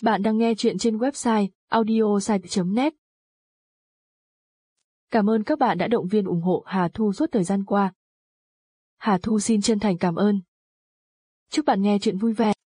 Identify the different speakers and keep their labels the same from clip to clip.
Speaker 1: Bạn đang nghe chuyện trên website audiosite.net. Cảm ơn các bạn đã động viên ủng hộ Hà Thu suốt thời gian qua. Hà Thu xin chân thành cảm ơn. Chúc bạn nghe chuyện vui vẻ.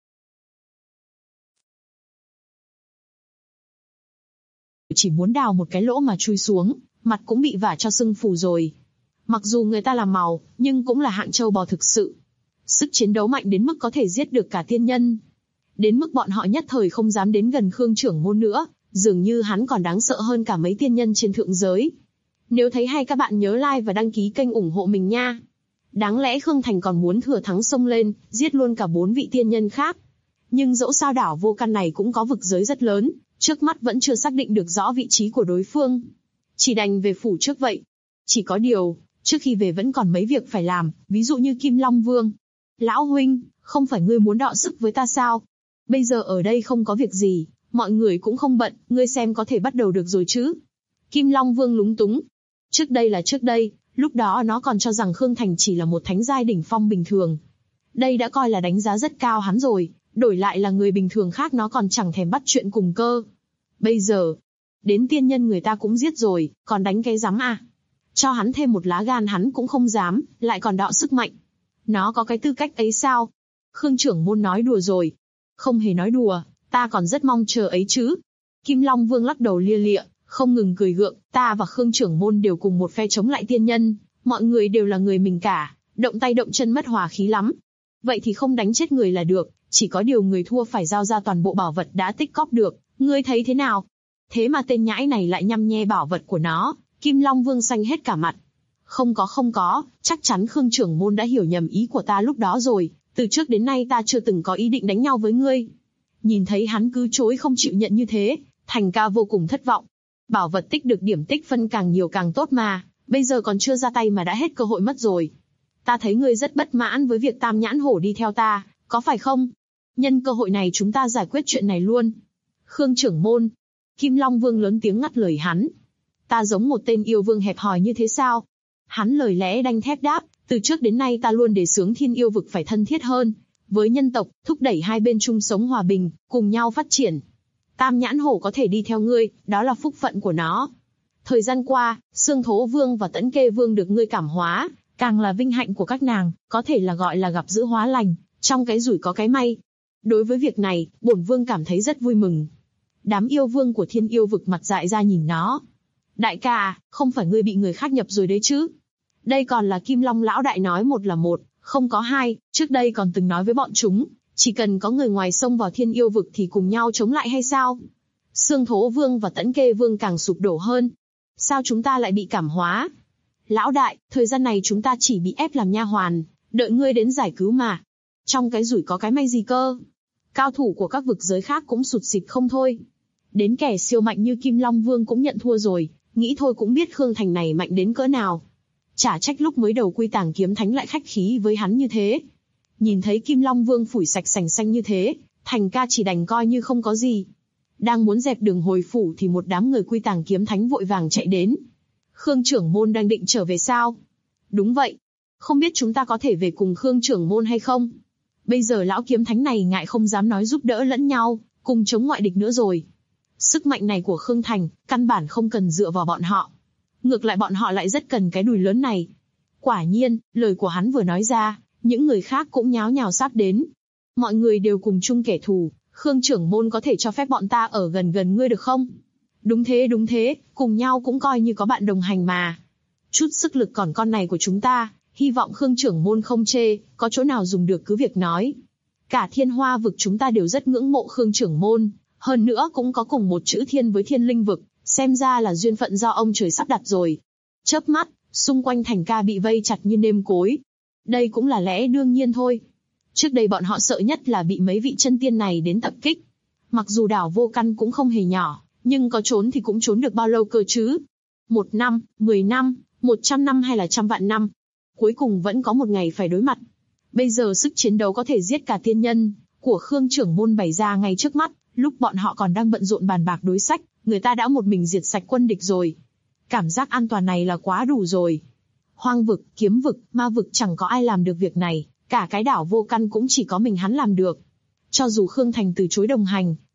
Speaker 2: Chỉ muốn đào một cái lỗ mà chui xuống, mặt cũng bị vả cho sưng phù rồi. Mặc dù người ta làm màu, nhưng cũng là hạng châu bò thực sự. Sức chiến đấu mạnh đến mức có thể giết được cả tiên nhân. Đến mức bọn họ nhất thời không dám đến gần Khương trưởng môn nữa, dường như hắn còn đáng sợ hơn cả mấy tiên nhân trên thượng giới. Nếu thấy hay các bạn nhớ like và đăng ký kênh ủng hộ mình nha. Đáng lẽ Khương Thành còn muốn thừa thắng xông lên, giết luôn cả 4 vị tiên nhân khác. Nhưng dẫu sao đảo vô căn này cũng có vực giới rất lớn, trước mắt vẫn chưa xác định được rõ vị trí của đối phương. Chỉ đành về phủ trước vậy. Chỉ có điều, trước khi về vẫn còn mấy việc phải làm, ví dụ như Kim Long Vương. Lão huynh, không phải ngươi muốn đọ sức với ta sao? Bây giờ ở đây không có việc gì, mọi người cũng không bận, ngươi xem có thể bắt đầu được rồi chứ? Kim Long Vương lúng túng. Trước đây, lúc đó nó còn cho rằng Khương Thành chỉ là một thánh giai đỉnh phong bình thường. Đây đã coi là đánh giá rất cao hắn rồi, đổi lại là người bình thường khác nó còn chẳng thèm bắt chuyện cùng cơ. Bây giờ, đến tiên nhân người ta cũng giết rồi, còn đánh cái rắm à? Cho hắn thêm một lá gan hắn cũng không dám, lại còn đọ sức mạnh. Nó có cái tư cách ấy sao? Khương trưởng môn nói đùa rồi. Không hề nói đùa, ta còn rất mong chờ ấy chứ. Kim Long Vương lắc đầu lia lịa, không ngừng cười gượng, ta và Khương trưởng môn đều cùng một phe chống lại tiên nhân, mọi người đều là người mình cả, động tay động chân mất hòa khí lắm. Vậy thì không đánh chết người là được, chỉ có điều người thua phải giao ra toàn bộ bảo vật đã tích cóp được, ngươi thấy thế nào? Thế mà tên nhãi này lại nhăm nhe bảo vật của nó, Kim Long Vương xanh hết cả mặt. Không có, chắc chắn Khương trưởng môn đã hiểu nhầm ý của ta lúc đó rồi, từ trước đến nay ta chưa từng có ý định đánh nhau với ngươi. Nhìn thấy hắn cứ chối không chịu nhận như thế, Thành ca vô cùng thất vọng. Bảo vật tích được điểm tích phân càng nhiều càng tốt mà, bây giờ còn chưa ra tay mà đã hết cơ hội mất rồi. Ta thấy ngươi rất bất mãn với việc Tam Nhãn Hổ đi theo ta, có phải không? Nhân cơ hội này chúng ta giải quyết chuyện này luôn. Khương trưởng môn. Kim Long Vương lớn tiếng ngắt lời hắn. Ta giống một tên yêu vương hẹp hòi như thế sao? Hắn lời lẽ đanh thép đáp, từ trước đến nay ta luôn đề xướng thiên yêu vực phải thân thiết hơn với nhân tộc, thúc đẩy hai bên chung sống hòa bình, cùng nhau phát triển. Tam Nhãn Hổ có thể đi theo ngươi, đó là phúc phận của nó. Thời gian qua, Xương Thố Vương và Tẫn Kê Vương được ngươi cảm hóa, càng là vinh hạnh của các nàng, có thể là gọi là gặp dữ hóa lành, trong cái rủi có cái may. Đối với việc này, bổn vương cảm thấy rất vui mừng. Đám yêu vương của thiên yêu vực mặt dại ra nhìn nó. Đại ca à, không phải ngươi bị người khác nhập rồi đấy chứ? Đây còn là Kim Long lão đại nói một là một, không có hai, trước đây còn từng nói với bọn chúng, chỉ cần có người ngoài xông vào thiên yêu vực thì cùng nhau chống lại hay sao? Xương Thố Vương và Tẫn Kê Vương càng sụp đổ hơn. Sao chúng ta lại bị cảm hóa? Lão đại, thời gian này chúng ta chỉ bị ép làm nha hoàn, đợi ngươi đến giải cứu mà. Trong cái rủi có cái may gì cơ? Cao thủ của các vực giới khác cũng sụt sịt không thôi. Đến kẻ siêu mạnh như Kim Long Vương cũng nhận thua rồi, nghĩ thôi cũng biết Khương Thành này mạnh đến cỡ nào. Chả trách lúc mới đầu Quy Tàng Kiếm Thánh lại khách khí với hắn như thế. Nhìn thấy Kim Long Vương phủi sạch sành xanh như thế, Thành ca chỉ đành coi như không có gì. Đang muốn dẹp đường hồi phủ thì một đám người Quy Tàng Kiếm Thánh vội vàng chạy đến. Khương trưởng môn đang định trở về sao? Đúng vậy. Không biết chúng ta có thể về cùng Khương trưởng môn hay không? Bây giờ lão kiếm thánh này ngại không dám nói giúp đỡ lẫn nhau, cùng chống ngoại địch nữa rồi. Sức mạnh này của Khương Thành, căn bản không cần dựa vào bọn họ. Ngược lại bọn họ lại rất cần cái đùi lớn này. Quả nhiên, lời của hắn vừa nói ra, những người khác cũng nháo nhào sắp đến. Mọi người đều cùng chung kẻ thù, Khương trưởng môn có thể cho phép bọn ta ở gần gần ngươi được không? Đúng thế, cùng nhau cũng coi như có bạn đồng hành mà. Chút sức lực còn con này của chúng ta, hy vọng Khương trưởng môn không chê, có chỗ nào dùng được cứ việc nói. Cả thiên hoa vực chúng ta đều rất ngưỡng mộ Khương trưởng môn, hơn nữa cũng có cùng một chữ thiên với thiên linh vực, xem ra là duyên phận do ông trời sắp đặt rồi. Chớp mắt, xung quanh Thành ca bị vây chặt như nêm cối. Đây cũng là lẽ đương nhiên thôi. Trước đây bọn họ sợ nhất là bị mấy vị chân tiên này đến tập kích. Mặc dù đảo vô căn cũng không hề nhỏ, nhưng có trốn thì cũng trốn được bao lâu cơ chứ? 1 năm, 10 năm, 100 năm hay là trăm vạn năm? Cuối cùng vẫn có một ngày phải đối mặt. Bây giờ sức chiến đấu có thể giết cả tiên nhân của Khương trưởng môn bày ra ngay trước mắt, lúc bọn họ còn đang bận rộn bàn bạc đối sách, người ta đã một mình diệt sạch quân địch rồi. Cảm giác an toàn này là quá đủ rồi. Hoang vực, kiếm vực, ma vực chẳng có ai làm được việc này, cả cái đảo vô căn cũng chỉ có mình hắn làm được. Cho dù Khương Thành từ chối đồng hành,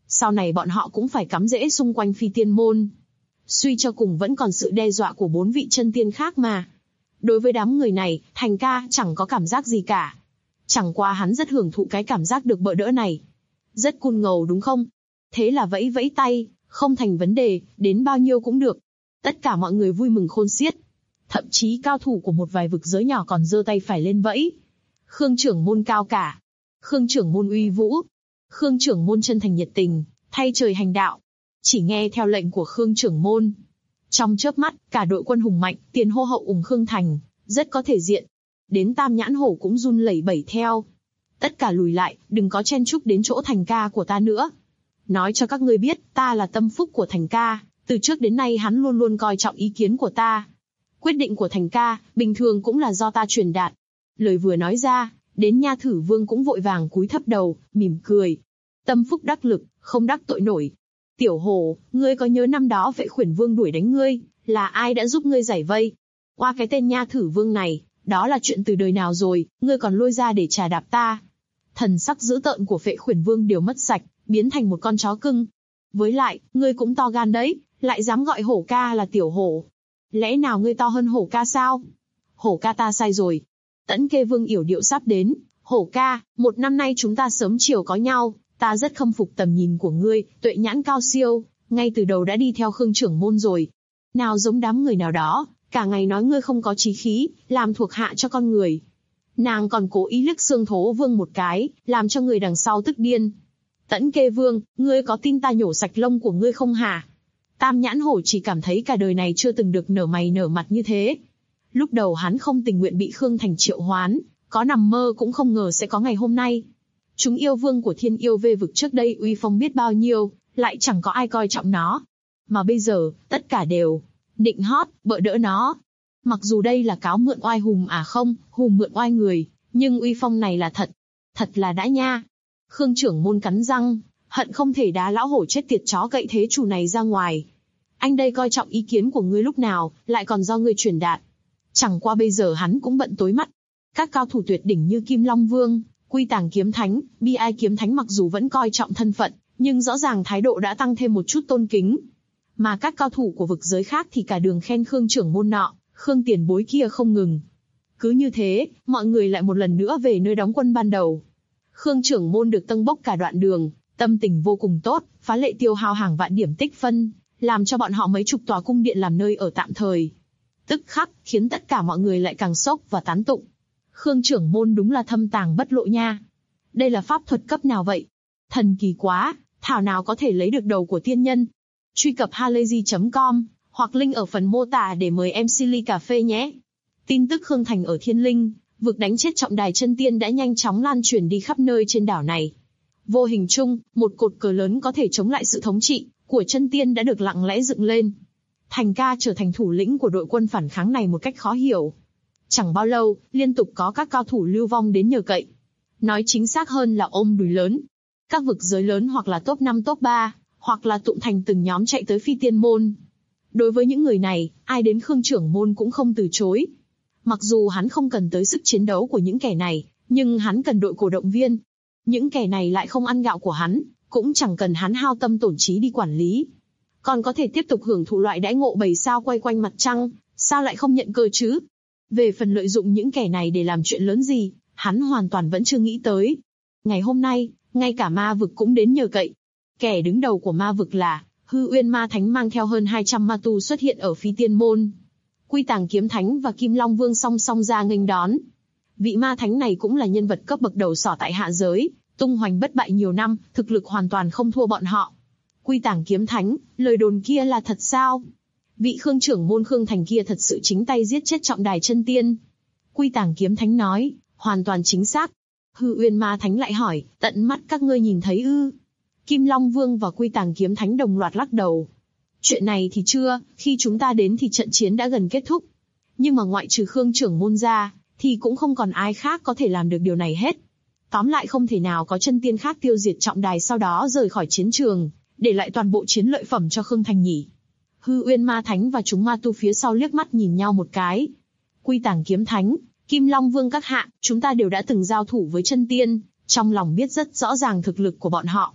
Speaker 2: Sau này bọn họ cũng phải cắm rễ xung quanh Phi Tiên Môn. Suy cho cùng vẫn còn sự đe dọa của 4 vị chân tiên khác mà. Đối với đám người này, Thành ca chẳng có cảm giác gì cả. Chẳng qua hắn rất hưởng thụ cái cảm giác được bợ đỡ này. Rất cool ngầu đúng không? Thế là vẫy vẫy tay, không thành vấn đề, đến bao nhiêu cũng được. Tất cả mọi người vui mừng khôn xiết. Thậm chí cao thủ của một vài vực giới nhỏ còn giơ tay phải lên vẫy. Khương trưởng môn cao cả. Khương trưởng môn uy vũ. Khương trưởng môn chân thành nhiệt tình, thay trời hành đạo. Chỉ nghe theo lệnh của Khương trưởng môn. Trong chớp mắt, cả đội quân hùng mạnh, tiền hô hậu ủng Khương Thành, rất có thể diện. Đến Tam Nhãn Hổ cũng run lẩy bẩy theo. Tất cả lùi lại, đừng có chen chúc đến chỗ Thành ca của ta nữa. Nói cho các ngươi biết, ta là tâm phúc của Thành ca, từ trước đến nay hắn luôn luôn coi trọng ý kiến của ta. Quyết định của Thành ca, bình thường cũng là do ta truyền đạt. Lời vừa nói ra, đến Nha Thử Vương cũng vội vàng cúi thấp đầu, mỉm cười. Tâm phúc đắc lực, không đắc tội nổi. Tiểu Hổ, ngươi có nhớ năm đó Vệ Khuyển Vương đuổi đánh ngươi, là ai đã giúp ngươi giải vây? Qua cái tên Nha Thử Vương này, đó là chuyện từ đời nào rồi, ngươi còn lôi ra để trà đạp ta? Thần sắc dữ tợn của Vệ Khuyển Vương đều mất sạch, biến thành một con chó cưng. Với lại, ngươi cũng to gan đấy, lại dám gọi Hổ ca là Tiểu Hổ. Lẽ nào ngươi to hơn Hổ ca sao? Hổ ca ta sai rồi. Tẫn Kê Vương yểu điệu sắp đến. Hổ ca, 1 năm nay chúng ta sớm chiều có nhau, ta rất khâm phục tầm nhìn của ngươi, tuệ nhãn cao siêu, ngay từ đầu đã đi theo Khương trưởng môn rồi. Nào giống đám người nào đó, cả ngày nói ngươi không có chí khí, làm thuộc hạ cho con người. Nàng còn cố ý liếc Xương Thố Vương một cái, làm cho người đằng sau tức điên. Tẫn Kê Vương, ngươi có tin ta nhổ sạch lông của ngươi không hả? Tam Nhãn Hổ chỉ cảm thấy cả đời này chưa từng được nở mày nở mặt như thế. Lúc đầu hắn không tình nguyện bị Khương Thành triệu hoán, có nằm mơ cũng không ngờ sẽ có ngày hôm nay. Chúng yêu vương của Thiên Yêu Vê vực trước đây uy phong biết bao nhiêu, lại chẳng có ai coi trọng nó. Mà bây giờ, tất cả đều định hót, bợ đỡ nó. Mặc dù đây là cáo mượn oai hùm không, hùm mượn oai người, nhưng uy phong này là thật. Thật là đã nha. Khương trưởng môn cắn răng, hận không thể đá lão hổ chết tiệt chó cậy thế chủ này ra ngoài. Anh đây coi trọng ý kiến của ngươi lúc nào, lại còn do ngươi truyền đạt. Chẳng qua bây giờ hắn cũng bận tối mắt. Các cao thủ tuyệt đỉnh như Kim Long Vương, Quy Tàng Kiếm Thánh, Bi Ai Kiếm Thánh mặc dù vẫn coi trọng thân phận, nhưng rõ ràng thái độ đã tăng thêm một chút tôn kính. Mà các cao thủ của vực giới khác thì cả đường khen Khương trưởng môn nọ, Khương tiền bối kia không ngừng. Cứ như thế, mọi người lại một lần nữa về nơi đóng quân ban đầu. Khương trưởng môn được tâng bốc cả đoạn đường, tâm tình vô cùng tốt, phá lệ tiêu hao hàng vạn điểm tích phân, làm cho bọn họ mấy chục tòa cung điện làm nơi ở tạm thời. Tức khắc, khiến tất cả mọi người lại càng sốc và tán tụng. Khương trưởng môn đúng là thâm tàng bất lộ nha. Đây là pháp thuật cấp nào vậy? Thần kỳ quá, thảo nào có thể lấy được đầu của tiên nhân. Truy cập halayzi.com, hoặc link ở phần mô tả để mời MC ly cà phê nhé. Tin tức Khương Thành ở Thiên Linh, vực đánh chết trọng đài chân tiên đã nhanh chóng lan truyền đi khắp nơi trên đảo này. Vô hình chung, một cột cờ lớn có thể chống lại sự thống trị của chân tiên đã được lặng lẽ dựng lên. Thành ca trở thành thủ lĩnh của đội quân phản kháng này một cách khó hiểu. Chẳng bao lâu, liên tục có các cao thủ lưu vong đến nhờ cậy. Nói chính xác hơn là ôm đùi lớn. Các vực giới lớn hoặc là top 5 top 3, hoặc là tụm thành từng nhóm chạy tới Phi Tiên Môn. Đối với những người này, ai đến Khương trưởng môn cũng không từ chối. Mặc dù hắn không cần tới sức chiến đấu của những kẻ này, nhưng hắn cần đội cổ động viên. Những kẻ này lại không ăn gạo của hắn, cũng chẳng cần hắn hao tâm tổn trí đi quản lý. Còn có thể tiếp tục hưởng thụ loại đãi ngộ 7 sao quay quanh mặt trăng, sao lại không nhận cơ chứ? Về phần lợi dụng những kẻ này để làm chuyện lớn gì, hắn hoàn toàn vẫn chưa nghĩ tới. Ngày hôm nay, ngay cả ma vực cũng đến nhờ cậy. Kẻ đứng đầu của ma vực là Hư Uyên Ma Thánh mang theo hơn 200 ma tu xuất hiện ở Phi Tiên Môn. Quy Tàng Kiếm Thánh và Kim Long Vương song song ra nghênh đón. Vị ma thánh này cũng là nhân vật cấp bậc đầu sỏ tại hạ giới, tung hoành bất bại nhiều năm, thực lực hoàn toàn không thua bọn họ. Quy Tàng Kiếm Thánh, lời đồn kia là thật sao? Vị Khương trưởng môn Khương Thành kia thật sự chính tay giết chết trọng đài chân tiên. Quy Tàng Kiếm Thánh nói, hoàn toàn chính xác. Hư Uyên Ma Thánh lại hỏi, tận mắt các ngươi nhìn thấy ư? Kim Long Vương và Quy Tàng Kiếm Thánh đồng loạt lắc đầu. Chuyện này thì chưa, khi chúng ta đến thì trận chiến đã gần kết thúc. Nhưng mà ngoại trừ Khương trưởng môn ra, thì cũng không còn ai khác có thể làm được điều này hết. Tóm lại không thể nào có chân tiên khác tiêu diệt trọng đài sau đó rời khỏi chiến trường, để lại toàn bộ chiến lợi phẩm cho Khương Thành nhỉ. Hư Uyên Ma Thánh và chúng ma tu phía sau liếc mắt nhìn nhau một cái. Quy Tàng Kiếm Thánh, Kim Long Vương các hạ, chúng ta đều đã từng giao thủ với chân tiên, trong lòng biết rất rõ ràng thực lực của bọn họ.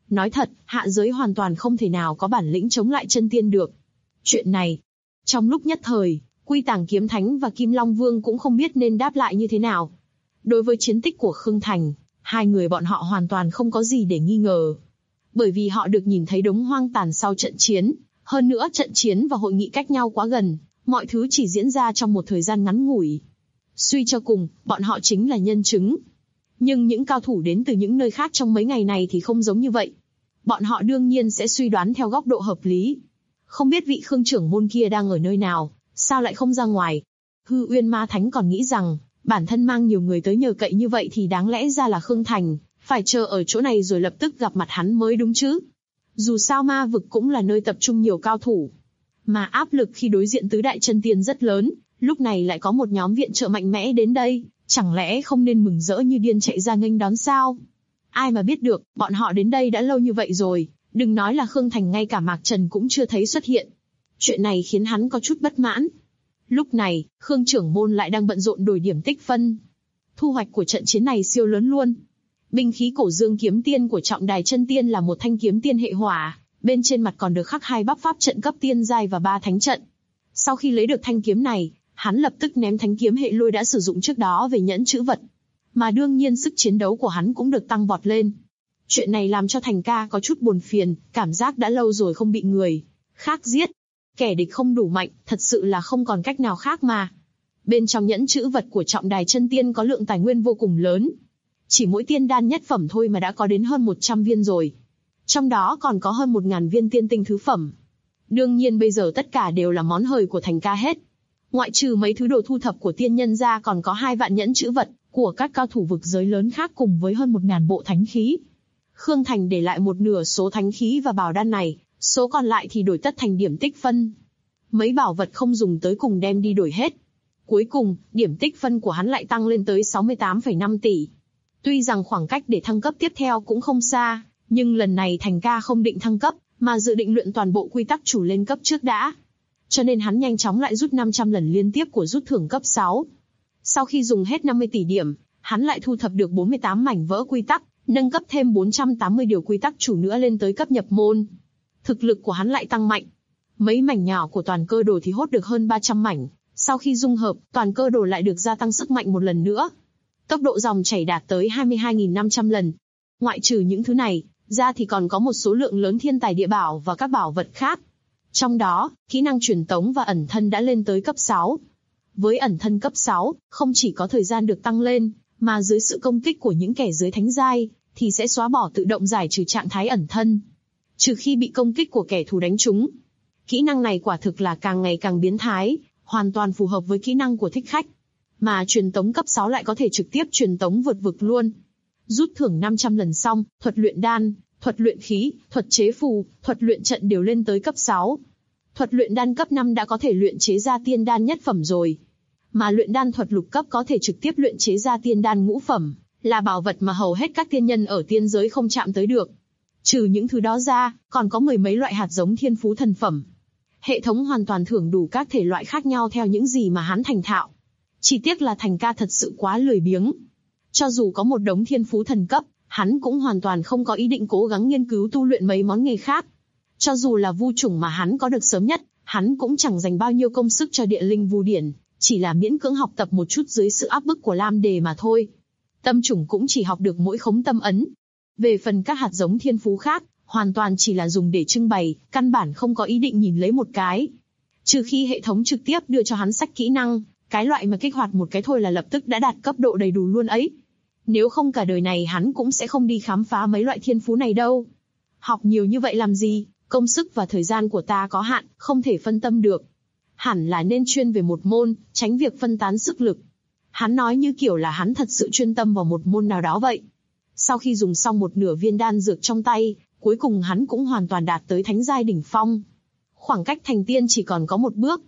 Speaker 2: Nói thật, hạ giới hoàn toàn không thể nào có bản lĩnh chống lại chân tiên được. Chuyện này, trong lúc nhất thời, Quy Tàng Kiếm Thánh và Kim Long Vương cũng không biết nên đáp lại như thế nào. Đối với chiến tích của Khương Thành, hai người bọn họ hoàn toàn không có gì để nghi ngờ. Bởi vì họ được nhìn thấy đống hoang tàn sau trận chiến, hơn nữa trận chiến và hội nghị cách nhau quá gần, mọi thứ chỉ diễn ra trong một thời gian ngắn ngủi. Suy cho cùng, bọn họ chính là nhân chứng. Nhưng những cao thủ đến từ những nơi khác trong mấy ngày này thì không giống như vậy. Bọn họ đương nhiên sẽ suy đoán theo góc độ hợp lý. Không biết vị Khương trưởng môn kia đang ở nơi nào, sao lại không ra ngoài? Hư Uyên Ma Thánh còn nghĩ rằng, bản thân mang nhiều người tới nhờ cậy như vậy thì đáng lẽ ra là Khương Thành, phải chờ ở chỗ này rồi lập tức gặp mặt hắn mới đúng chứ. Dù sao ma vực cũng là nơi tập trung nhiều cao thủ. Mà áp lực khi đối diện tứ đại chân tiên rất lớn, lúc này lại có một nhóm viện trợ mạnh mẽ đến đây, chẳng lẽ không nên mừng rỡ như điên chạy ra nghênh đón sao? Ai mà biết được, bọn họ đến đây đã lâu như vậy rồi, đừng nói là Khương Thành, ngay cả Mạc Trần cũng chưa thấy xuất hiện. Chuyện này khiến hắn có chút bất mãn. Lúc này, Khương trưởng môn lại đang bận rộn đổi điểm tích phân. Thu hoạch của trận chiến này siêu lớn luôn. Binh khí cổ dương kiếm tiên của Trọng Đài chân tiên là một thanh kiếm tiên hệ hỏa, bên trên mặt còn được khắc 2 bắp pháp trận cấp tiên giai và 3 thánh trận. Sau khi lấy được thanh kiếm này, hắn lập tức ném thanh kiếm hệ lôi đã sử dụng trước đó về nhẫn chữ vật. Mà đương nhiên sức chiến đấu của hắn cũng được tăng vọt lên. Chuyện này làm cho Thành ca có chút buồn phiền, cảm giác đã lâu rồi không bị người khác giết. Kẻ địch không đủ mạnh, thật sự là không còn cách nào khác mà. Bên trong nhẫn chữ vật của Trọng Đài chân tiên có lượng tài nguyên vô cùng lớn. Chỉ mỗi tiên đan nhất phẩm thôi mà đã có đến hơn 100 viên rồi. Trong đó còn có hơn 1000 viên tiên tinh thứ phẩm. Đương nhiên bây giờ tất cả đều là món hời của Thành ca hết. Ngoại trừ mấy thứ đồ thu thập của tiên nhân ra, còn có 2 vạn nhẫn chữ vật của các cao thủ vực giới lớn khác cùng với hơn 1000 bộ thánh khí. Khương Thành để lại một nửa số thánh khí và bảo đan này, số còn lại thì đổi tất thành điểm tích phân. Mấy bảo vật không dùng tới cùng đem đi đổi hết. Cuối cùng, điểm tích phân của hắn lại tăng lên tới 68,5 tỷ. Tuy rằng khoảng cách để thăng cấp tiếp theo cũng không xa, nhưng lần này Thành ca không định thăng cấp, mà dự định luyện toàn bộ quy tắc chủ lên cấp trước đã. Cho nên hắn nhanh chóng lại rút 500 lần liên tiếp của rút thưởng cấp 6. Sau khi dùng hết 50 tỷ điểm, hắn lại thu thập được 48 mảnh vỡ quy tắc, nâng cấp thêm 480 điều quy tắc chủ nữa lên tới cấp nhập môn. Thực lực của hắn lại tăng mạnh. Mấy mảnh nhỏ của toàn cơ đồ thì hốt được hơn 300 mảnh, sau khi dung hợp, toàn cơ đồ lại được gia tăng sức mạnh một lần nữa. Tốc độ dòng chảy đạt tới 22.500 lần. Ngoại trừ những thứ này, ra thì còn có một số lượng lớn thiên tài địa bảo và các bảo vật khác. Trong đó, kỹ năng truyền tống và ẩn thân đã lên tới cấp 6. Với ẩn thân cấp 6, không chỉ có thời gian được tăng lên, mà dưới sự công kích của những kẻ dưới thánh giai, thì sẽ xóa bỏ tự động giải trừ trạng thái ẩn thân. Trừ khi bị công kích của kẻ thù đánh trúng. Kỹ năng này quả thực là càng ngày càng biến thái, hoàn toàn phù hợp với kỹ năng của thích khách. Mà truyền tống cấp 6 lại có thể trực tiếp truyền tống vượt vực luôn. Rút thưởng 500 lần xong, thuật luyện đan, thuật luyện khí, thuật chế phù, thuật luyện trận đều lên tới cấp 6. Thuật luyện đan cấp 5 đã có thể luyện chế ra tiên đan nhất phẩm rồi. Mà luyện đan thuật lục cấp có thể trực tiếp luyện chế ra tiên đan ngũ phẩm, là bảo vật mà hầu hết các tiên nhân ở tiên giới không chạm tới được. Trừ những thứ đó ra, còn có 10 mấy loại hạt giống thiên phú thần phẩm. Hệ thống hoàn toàn thưởng đủ các thể loại khác nhau theo những gì mà hắn thành thạo. Chỉ tiếc là Thành ca thật sự quá lười biếng. Cho dù có một đống thiên phú thần cấp, hắn cũng hoàn toàn không có ý định cố gắng nghiên cứu tu luyện mấy món nghề khác. Cho dù là vu chủng mà hắn có được sớm nhất, hắn cũng chẳng dành bao nhiêu công sức cho địa linh vu điển, chỉ là miễn cưỡng học tập một chút dưới sự áp bức của Lam Đề mà thôi. Tâm chủng cũng chỉ học được mỗi khống tâm ấn. Về phần các hạt giống thiên phú khác, hoàn toàn chỉ là dùng để trưng bày, căn bản không có ý định nhìn lấy một cái. Trừ khi hệ thống trực tiếp đưa cho hắn sách kỹ năng, cái loại mà kích hoạt một cái thôi là lập tức đã đạt cấp độ đầy đủ luôn ấy. Nếu không cả đời này hắn cũng sẽ không đi khám phá mấy loại thiên phú này đâu. Học nhiều như vậy làm gì, công sức và thời gian của ta có hạn, không thể phân tâm được. Hẳn là nên chuyên về một môn, tránh việc phân tán sức lực. Hắn nói như kiểu là hắn thật sự chuyên tâm vào một môn nào đó vậy. Sau khi dùng xong một nửa viên đan dược trong tay, cuối cùng hắn cũng hoàn toàn đạt tới thánh giai đỉnh phong. Khoảng cách thành tiên chỉ còn có một bước.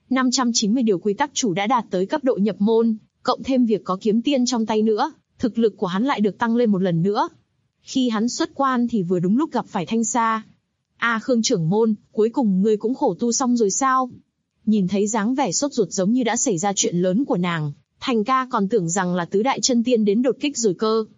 Speaker 2: 590 điều quy tắc chủ đã đạt tới cấp độ nhập môn, cộng thêm việc có kiếm tiên trong tay nữa, thực lực của hắn lại được tăng lên một lần nữa. Khi hắn xuất quan thì vừa đúng lúc gặp phải Thanh Sa. Khương trưởng môn, cuối cùng ngươi cũng khổ tu xong rồi sao? Nhìn thấy dáng vẻ sốt ruột giống như đã xảy ra chuyện lớn của nàng, Thành ca còn tưởng rằng là tứ đại chân tiên đến đột kích rồi cơ.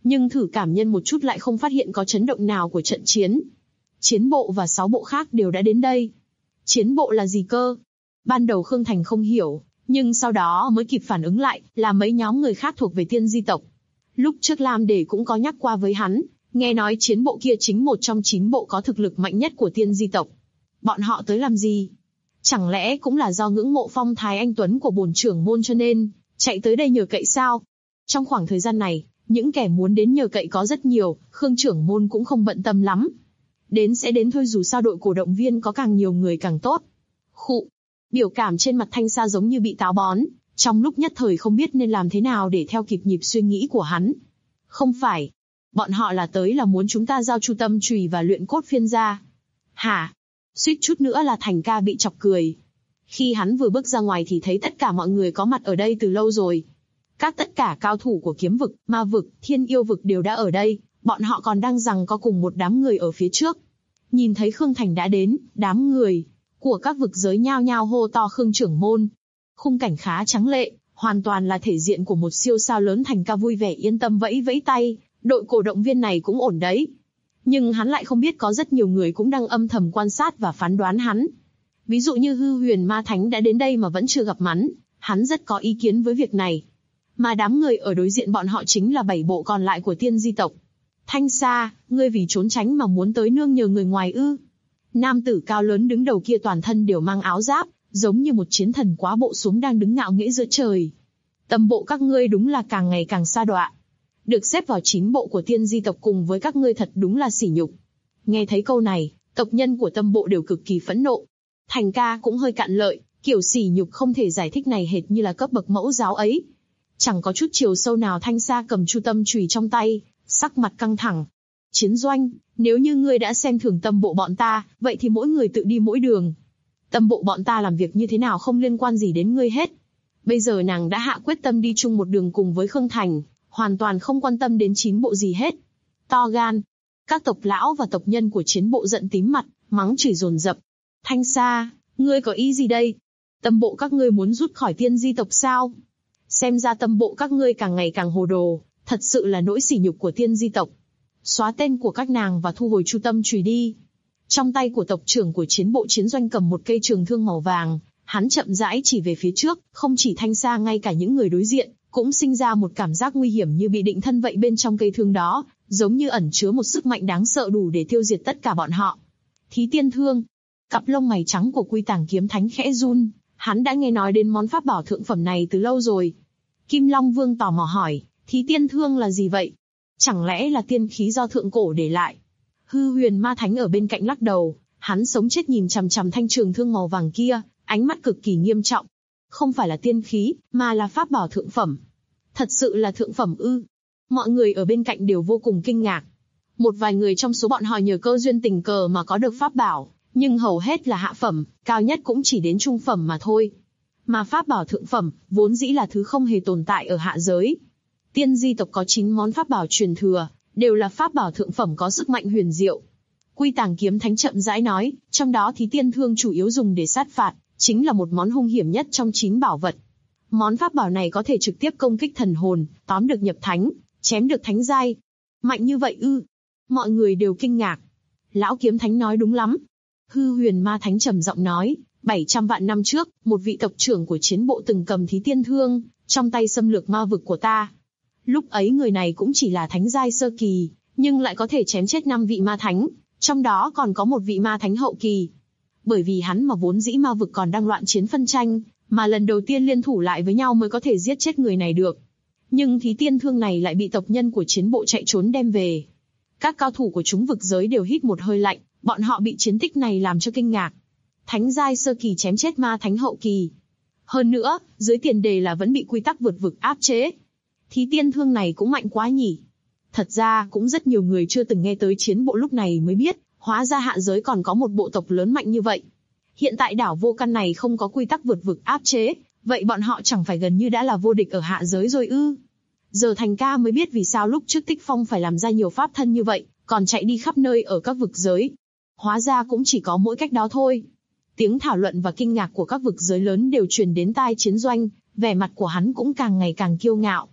Speaker 2: Nhưng thử cảm nhận một chút lại không phát hiện có chấn động nào của trận chiến. Chiến bộ và 6 bộ khác đều đã đến đây. Chiến bộ là gì cơ? Ban đầu Khương Thành không hiểu, nhưng sau đó mới kịp phản ứng lại, là mấy nhóm người khác thuộc về Tiên Di tộc. Lúc trước Lam Đề cũng có nhắc qua với hắn, nghe nói chiến bộ kia chính một trong 9 bộ có thực lực mạnh nhất của Tiên Di tộc. Bọn họ tới làm gì? Chẳng lẽ cũng là do ngưỡng mộ phong thái anh tuấn của bổn trưởng môn cho nên chạy tới đây nhờ cậy sao? Trong khoảng thời gian này, những kẻ muốn đến nhờ cậy có rất nhiều, Khương trưởng môn cũng không bận tâm lắm. Đến sẽ đến thôi, dù sao đội cổ động viên có càng nhiều người càng tốt. Khụ. Biểu cảm trên mặt Thanh Sa giống như bị táo bón, trong lúc nhất thời không biết nên làm thế nào để theo kịp nhịp suy nghĩ của hắn. Không phải. Bọn họ tới là muốn chúng ta giao Chu Tâm Chùy và luyện cốt phiên ra. Hả? Suýt chút nữa là Thành ca bị chọc cười. Khi hắn vừa bước ra ngoài thì thấy tất cả mọi người có mặt ở đây từ lâu rồi. Tất cả cao thủ của kiếm vực, ma vực, thiên yêu vực đều đã ở đây, bọn họ còn đang giằng co cùng một đám người ở phía trước. Nhìn thấy Khương Thành đã đến, đám người của các vực giới nhao nhao hô to Khương trưởng môn. Khung cảnh khá tráng lệ, hoàn toàn là thể diện của một siêu sao lớn. Thành ca vui vẻ yên tâm vẫy vẫy tay, đội cổ động viên này cũng ổn đấy. Nhưng hắn lại không biết có rất nhiều người cũng đang âm thầm quan sát và phán đoán hắn. Ví dụ như Hư Huyền Ma Thánh đã đến đây mà vẫn chưa gặp hắn rất có ý kiến với việc này. Mà đám người ở đối diện bọn họ chính là 7 bộ còn lại của Tiên Di tộc. Thanh Sa, ngươi vì trốn tránh mà muốn tới nương nhờ người ngoài ư? Nam tử cao lớn đứng đầu kia toàn thân đều mang áo giáp, giống như một chiến thần quá bộ xuống đang đứng ngạo nghễ giữa trời. Tâm bộ các ngươi đúng là càng ngày càng sa đọa. Được xếp vào 9 bộ của Tiên Di tộc cùng với các ngươi thật đúng là sỉ nhục. Nghe thấy câu này, tộc nhân của Tâm bộ đều cực kỳ phẫn nộ. Thành ca cũng hơi cạn lợi, kiểu sỉ nhục không thể giải thích này hệt như là cấp bậc mẫu giáo ấy. Chẳng có chút chiều sâu nào. Thanh Sa cầm Chu Tâm Chùy trong tay, sắc mặt căng thẳng. Chiến Doanh, nếu như ngươi đã xem thường Tâm bộ bọn ta, vậy thì mỗi người tự đi mỗi đường. Tâm bộ bọn ta làm việc như thế nào không liên quan gì đến ngươi hết. Bây giờ nàng đã hạ quyết tâm đi chung một đường cùng với Khương Thành, hoàn toàn không quan tâm đến 9 bộ gì hết. To gan. Các tộc lão và tộc nhân của chiến bộ giận tím mặt, mắng chửi dồn dập. Thanh Sa, ngươi có ý gì đây? Tâm bộ các ngươi muốn rút khỏi Tiên Di tộc sao? Xem ra Tâm bộ các ngươi càng ngày càng hồ đồ, thật sự là nỗi sỉ nhục của Tiên Di tộc. Xóa tên của các nàng và thu hồi Chu Tâm Chùy đi. Trong tay của tộc trưởng của chiến bộ Chiến Doanh cầm một cây trường thương màu vàng, hắn chậm rãi chỉ về phía trước. Không chỉ Thanh Sa, ngay cả những người đối diện cũng sinh ra một cảm giác nguy hiểm như bị định thân vậy. Bên trong cây thương đó, giống như ẩn chứa một sức mạnh đáng sợ đủ để tiêu diệt tất cả bọn họ. Thí Tiên Thương. Cặp lông mày trắng của Quy Tàng Kiếm Thánh khẽ run, hắn đã nghe nói đến món pháp bảo thượng phẩm này từ lâu rồi. Kim Long Vương tò mò hỏi, Thí Tiên Thương là gì vậy? Chẳng lẽ là tiên khí do thượng cổ để lại? Hư Huyền Ma Thánh ở bên cạnh lắc đầu, hắn sống chết nhìn chằm chằm thanh trường thương màu vàng kia, ánh mắt cực kỳ nghiêm trọng. Không phải là tiên khí, mà là pháp bảo thượng phẩm. Thật sự là thượng phẩm ư? Mọi người ở bên cạnh đều vô cùng kinh ngạc. Một vài người trong số bọn họ nhờ cơ duyên tình cờ mà có được pháp bảo, nhưng hầu hết là hạ phẩm, cao nhất cũng chỉ đến trung phẩm mà thôi. Mà pháp bảo thượng phẩm, vốn dĩ là thứ không hề tồn tại ở hạ giới. Tiên Di tộc có 9 món pháp bảo truyền thừa, đều là pháp bảo thượng phẩm có sức mạnh huyền diệu. Quy Tàng Kiếm Thánh chậm rãi nói, trong đó Thí Tiên Thương chủ yếu dùng để sát phạt, chính là một món hung hiểm nhất trong 9 bảo vật. Món pháp bảo này có thể trực tiếp công kích thần hồn, tóm được nhập thánh, chém được thánh giai. Mạnh như vậy ư? Mọi người đều kinh ngạc. Lão Kiếm Thánh nói đúng lắm. Hư Huyền Ma Thánh trầm giọng nói, 700 vạn năm trước, một vị tộc trưởng của chiến bộ từng cầm Thí Tiên Thương trong tay xâm lược ma vực của ta. Lúc ấy người này cũng chỉ là thánh giai sơ kỳ, nhưng lại có thể chém chết 5 vị ma thánh, trong đó còn có một vị ma thánh hậu kỳ. Bởi vì hắn mà vốn dĩ ma vực còn đang loạn chiến phân tranh, mà lần đầu tiên liên thủ lại với nhau mới có thể giết chết người này được. Nhưng Thí Tiên Thương này lại bị tộc nhân của chiến bộ chạy trốn đem về. Các cao thủ của chúng vực giới đều hít một hơi lạnh, bọn họ bị chiến tích này làm cho kinh ngạc. Thánh giai sơ kỳ chém chết ma thánh hậu kỳ. Hơn nữa, dưới tiền đề là vẫn bị quy tắc vượt vực áp chế. Thí Tiên Thương này cũng mạnh quá nhỉ. Thật ra cũng rất nhiều người chưa từng nghe tới chiến bộ lúc này mới biết, hóa ra hạ giới còn có một bộ tộc lớn mạnh như vậy. Hiện tại đảo vô căn này không có quy tắc vượt vực áp chế, vậy bọn họ chẳng phải gần như đã là vô địch ở hạ giới rồi ư? Giờ Thành ca mới biết vì sao lúc trước Tích Phong phải làm ra nhiều pháp thân như vậy, còn chạy đi khắp nơi ở các vực giới. Hóa ra cũng chỉ có mỗi cách đó thôi. Tiếng thảo luận và kinh ngạc của các vực giới lớn đều truyền đến tai Chiến Doanh, vẻ mặt của hắn cũng càng ngày càng kiêu ngạo.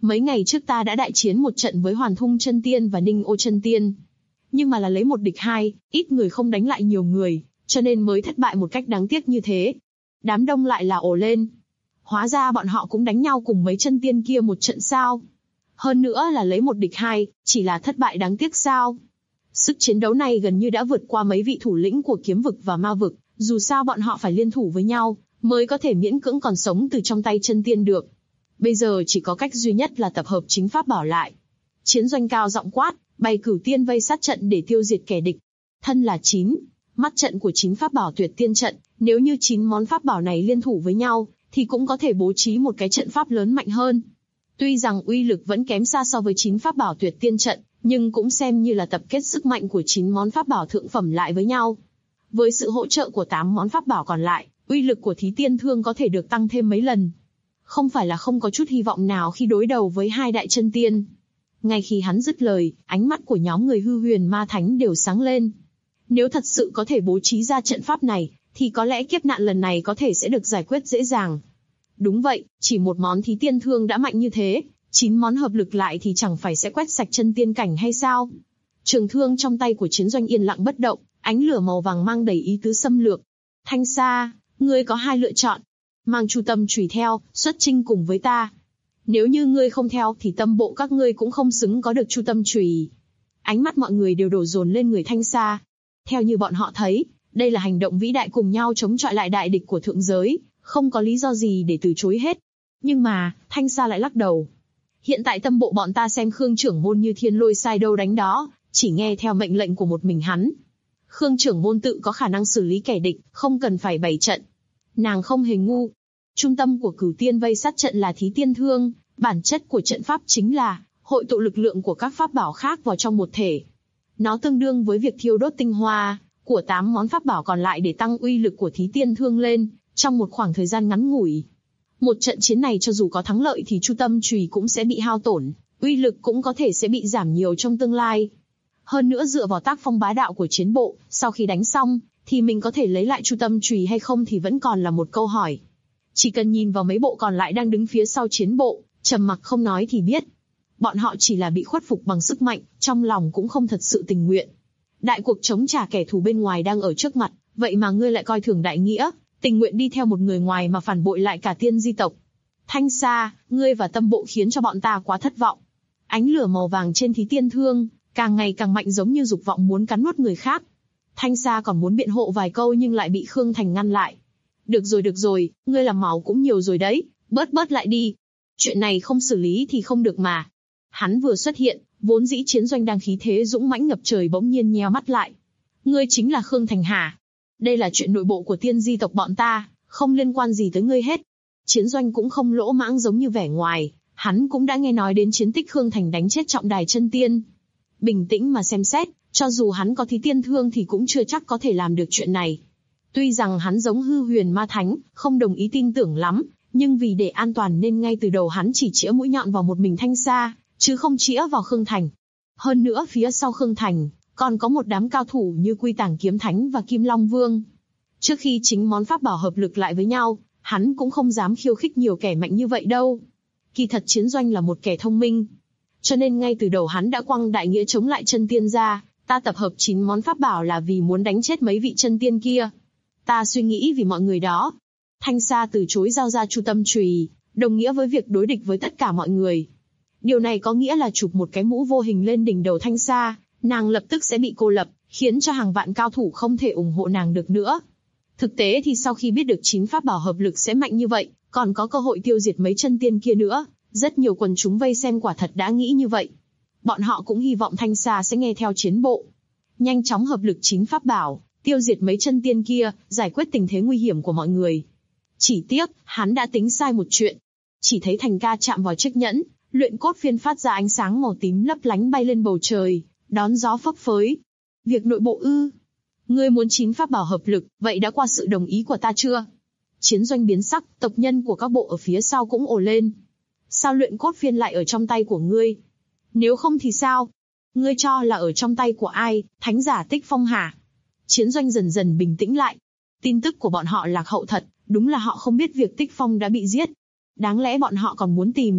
Speaker 2: Mấy ngày trước ta đã đại chiến một trận với Hoàn Thung Chân Tiên và Ninh Ô Chân Tiên. Nhưng mà là lấy một địch hai, ít người không đánh lại nhiều người, cho nên mới thất bại một cách đáng tiếc như thế. Đám đông lại là ồ lên. Hóa ra bọn họ cũng đánh nhau cùng mấy chân tiên kia một trận sao? Hơn nữa là lấy một địch hai, chỉ là thất bại đáng tiếc sao? Sức chiến đấu này gần như đã vượt qua mấy vị thủ lĩnh của kiếm vực và ma vực, dù sao bọn họ phải liên thủ với nhau, mới có thể miễn cưỡng còn sống từ trong tay chân tiên được. Bây giờ chỉ có cách duy nhất là tập hợp chính pháp bảo lại. Chiến Doanh cao giọng quát, bày cửu tiên vây sát trận để tiêu diệt kẻ địch. Thân là 9, mắt trận của 9 pháp bảo tuyệt tiên trận, nếu như 9 món pháp bảo này liên thủ với nhau, thì cũng có thể bố trí một cái trận pháp lớn mạnh hơn. Tuy rằng uy lực vẫn kém xa so với 9 pháp bảo tuyệt tiên trận, nhưng cũng xem như là tập kết sức mạnh của 9 món pháp bảo thượng phẩm lại với nhau. Với sự hỗ trợ của 8 món pháp bảo còn lại, uy lực của Thí Tiên Thương có thể được tăng thêm mấy lần. Không phải là không có chút hy vọng nào khi đối đầu với hai đại chân tiên. Ngay khi hắn dứt lời, ánh mắt của nhóm người hư huyền ma thánh đều sáng lên. Nếu thật sự có thể bố trí ra trận pháp này, thì có lẽ kiếp nạn lần này có thể sẽ được giải quyết dễ dàng. Đúng vậy, chỉ một món Thí Tiên Thương đã mạnh như thế, 9 món hợp lực lại thì chẳng phải sẽ quét sạch chân tiên cảnh hay sao? Trường thương trong tay của Chiến Doanh yên lặng bất động, ánh lửa màu vàng mang đầy ý tứ xâm lược. Thanh Sa, ngươi có hai lựa chọn. Mang Chu Tâm Chùy theo, xuất chinh cùng với ta. Nếu như ngươi không theo thì tâm bộ các ngươi cũng không xứng có được Chu Tâm Chùy. Ánh mắt mọi người đều đổ dồn lên người Thanh Sa. Theo như bọn họ thấy, đây là hành động vĩ đại cùng nhau chống chọi lại đại địch của thượng giới, không có lý do gì để từ chối hết. Nhưng mà, Thanh Sa lại lắc đầu. Hiện tại tâm bộ bọn ta xem Khương trưởng môn như thiên lôi sai đâu đánh đó, chỉ nghe theo mệnh lệnh của một mình hắn. Khương trưởng môn tự có khả năng xử lý kẻ địch, không cần phải bày trận. Nàng không hề ngu. Trung tâm của cửu tiên vây sát trận là Thí Tiên Thương, bản chất của trận pháp chính là hội tụ lực lượng của các pháp bảo khác vào trong một thể. Nó tương đương với việc thiêu đốt tinh hoa của 8 món pháp bảo còn lại để tăng uy lực của Thí Tiên Thương lên, trong một khoảng thời gian ngắn ngủi. Một trận chiến này cho dù có thắng lợi thì Chu Tâm Chùy cũng sẽ bị hao tổn, uy lực cũng có thể sẽ bị giảm nhiều trong tương lai. Hơn nữa dựa vào tác phong bá đạo của chiến bộ, sau khi đánh xong, thì mình có thể lấy lại Chu Tâm Chùy hay không thì vẫn còn là một câu hỏi. Chỉ cần nhìn vào mấy bộ còn lại đang đứng phía sau chiến bộ, trầm mặc không nói thì biết. Bọn họ chỉ là bị khuất phục bằng sức mạnh, trong lòng cũng không thật sự tình nguyện. Đại cuộc chống trả kẻ thù bên ngoài đang ở trước mặt, vậy mà ngươi lại coi thường đại nghĩa, tình nguyện đi theo một người ngoài mà phản bội lại cả tiên di tộc. Thanh Sa, ngươi và tâm bộ khiến cho bọn ta quá thất vọng. Ánh lửa màu vàng trên Thí Tiên Thương, càng ngày càng mạnh giống như dục vọng muốn cắn nuốt người khác. Thanh Sa còn muốn biện hộ vài câu nhưng lại bị Khương Thành ngăn lại. Được rồi, ngươi làm máu cũng nhiều rồi đấy, bớt lại đi. Chuyện này không xử lý thì không được mà. Hắn vừa xuất hiện, vốn dĩ Chiến Doanh đang khí thế dũng mãnh ngập trời bỗng nhiên nheo mắt lại. Ngươi chính là Khương Thành hả? Đây là chuyện nội bộ của tiên di tộc bọn ta, không liên quan gì tới ngươi hết. Chiến Doanh cũng không lỗ mãng giống như vẻ ngoài, hắn cũng đã nghe nói đến chiến tích Khương Thành đánh chết trọng đài chân tiên. Bình tĩnh mà xem xét, cho dù hắn có Thí Tiên Thương thì cũng chưa chắc có thể làm được chuyện này. Tuy rằng hắn giống hư huyền ma thánh, không đồng ý tin tưởng lắm, nhưng vì để an toàn nên ngay từ đầu hắn chỉ chĩa mũi nhọn vào một mình Thanh Sa, chứ không chĩa vào Khương Thành. Hơn nữa phía sau Khương Thành, còn có một đám cao thủ như Quy Tàng Kiếm Thánh và Kim Long Vương. Trước khi chính món pháp bảo hợp lực lại với nhau, hắn cũng không dám khiêu khích nhiều kẻ mạnh như vậy đâu. Kỳ thật Chiến Doanh là một kẻ thông minh. Cho nên ngay từ đầu hắn đã quăng đại nghĩa chống lại chân tiên ra, ta tập hợp 9 món pháp bảo là vì muốn đánh chết mấy vị chân tiên kia. Ta suy nghĩ vì mọi người đó. Thanh Sa từ chối giao ra Chu Tâm Chùy, đồng nghĩa với việc đối địch với tất cả mọi người. Điều này có nghĩa là chụp một cái mũ vô hình lên đỉnh đầu Thanh Sa, nàng lập tức sẽ bị cô lập, khiến cho hàng vạn cao thủ không thể ủng hộ nàng được nữa. Thực tế thì sau khi biết được 9 pháp bảo hợp lực sẽ mạnh như vậy, còn có cơ hội tiêu diệt mấy chân tiên kia nữa, rất nhiều quần chúng vây xem quả thật đã nghĩ như vậy. Bọn họ cũng hy vọng Thanh Sa sẽ nghe theo chiến bộ, nhanh chóng hợp lực 9 pháp bảo, tiêu diệt mấy chân tiên kia, giải quyết tình thế nguy hiểm của mọi người. Chỉ tiếc, hắn đã tính sai một chuyện. Chỉ thấy Thành Ca chạm vào chiếc nhẫn, luyện cốt phiên phát ra ánh sáng màu tím lấp lánh bay lên bầu trời, đón gió phấp phới. Việc nội bộ ư? Ngươi muốn 9 pháp bảo hợp lực, vậy đã qua sự đồng ý của ta chưa? Chiến Doanh biến sắc, tộc nhân của các bộ ở phía sau cũng ồ lên. Sao luyện cốt phiên lại ở trong tay của ngươi? Nếu không thì sao? Ngươi cho là ở trong tay của ai, thánh giả Tích Phong hả? Chiến Doanh dần dần bình tĩnh lại. Tin tức của bọn họ lạc hậu thật, đúng là họ không biết việc Tích Phong đã bị giết. Đáng lẽ bọn họ còn muốn tìm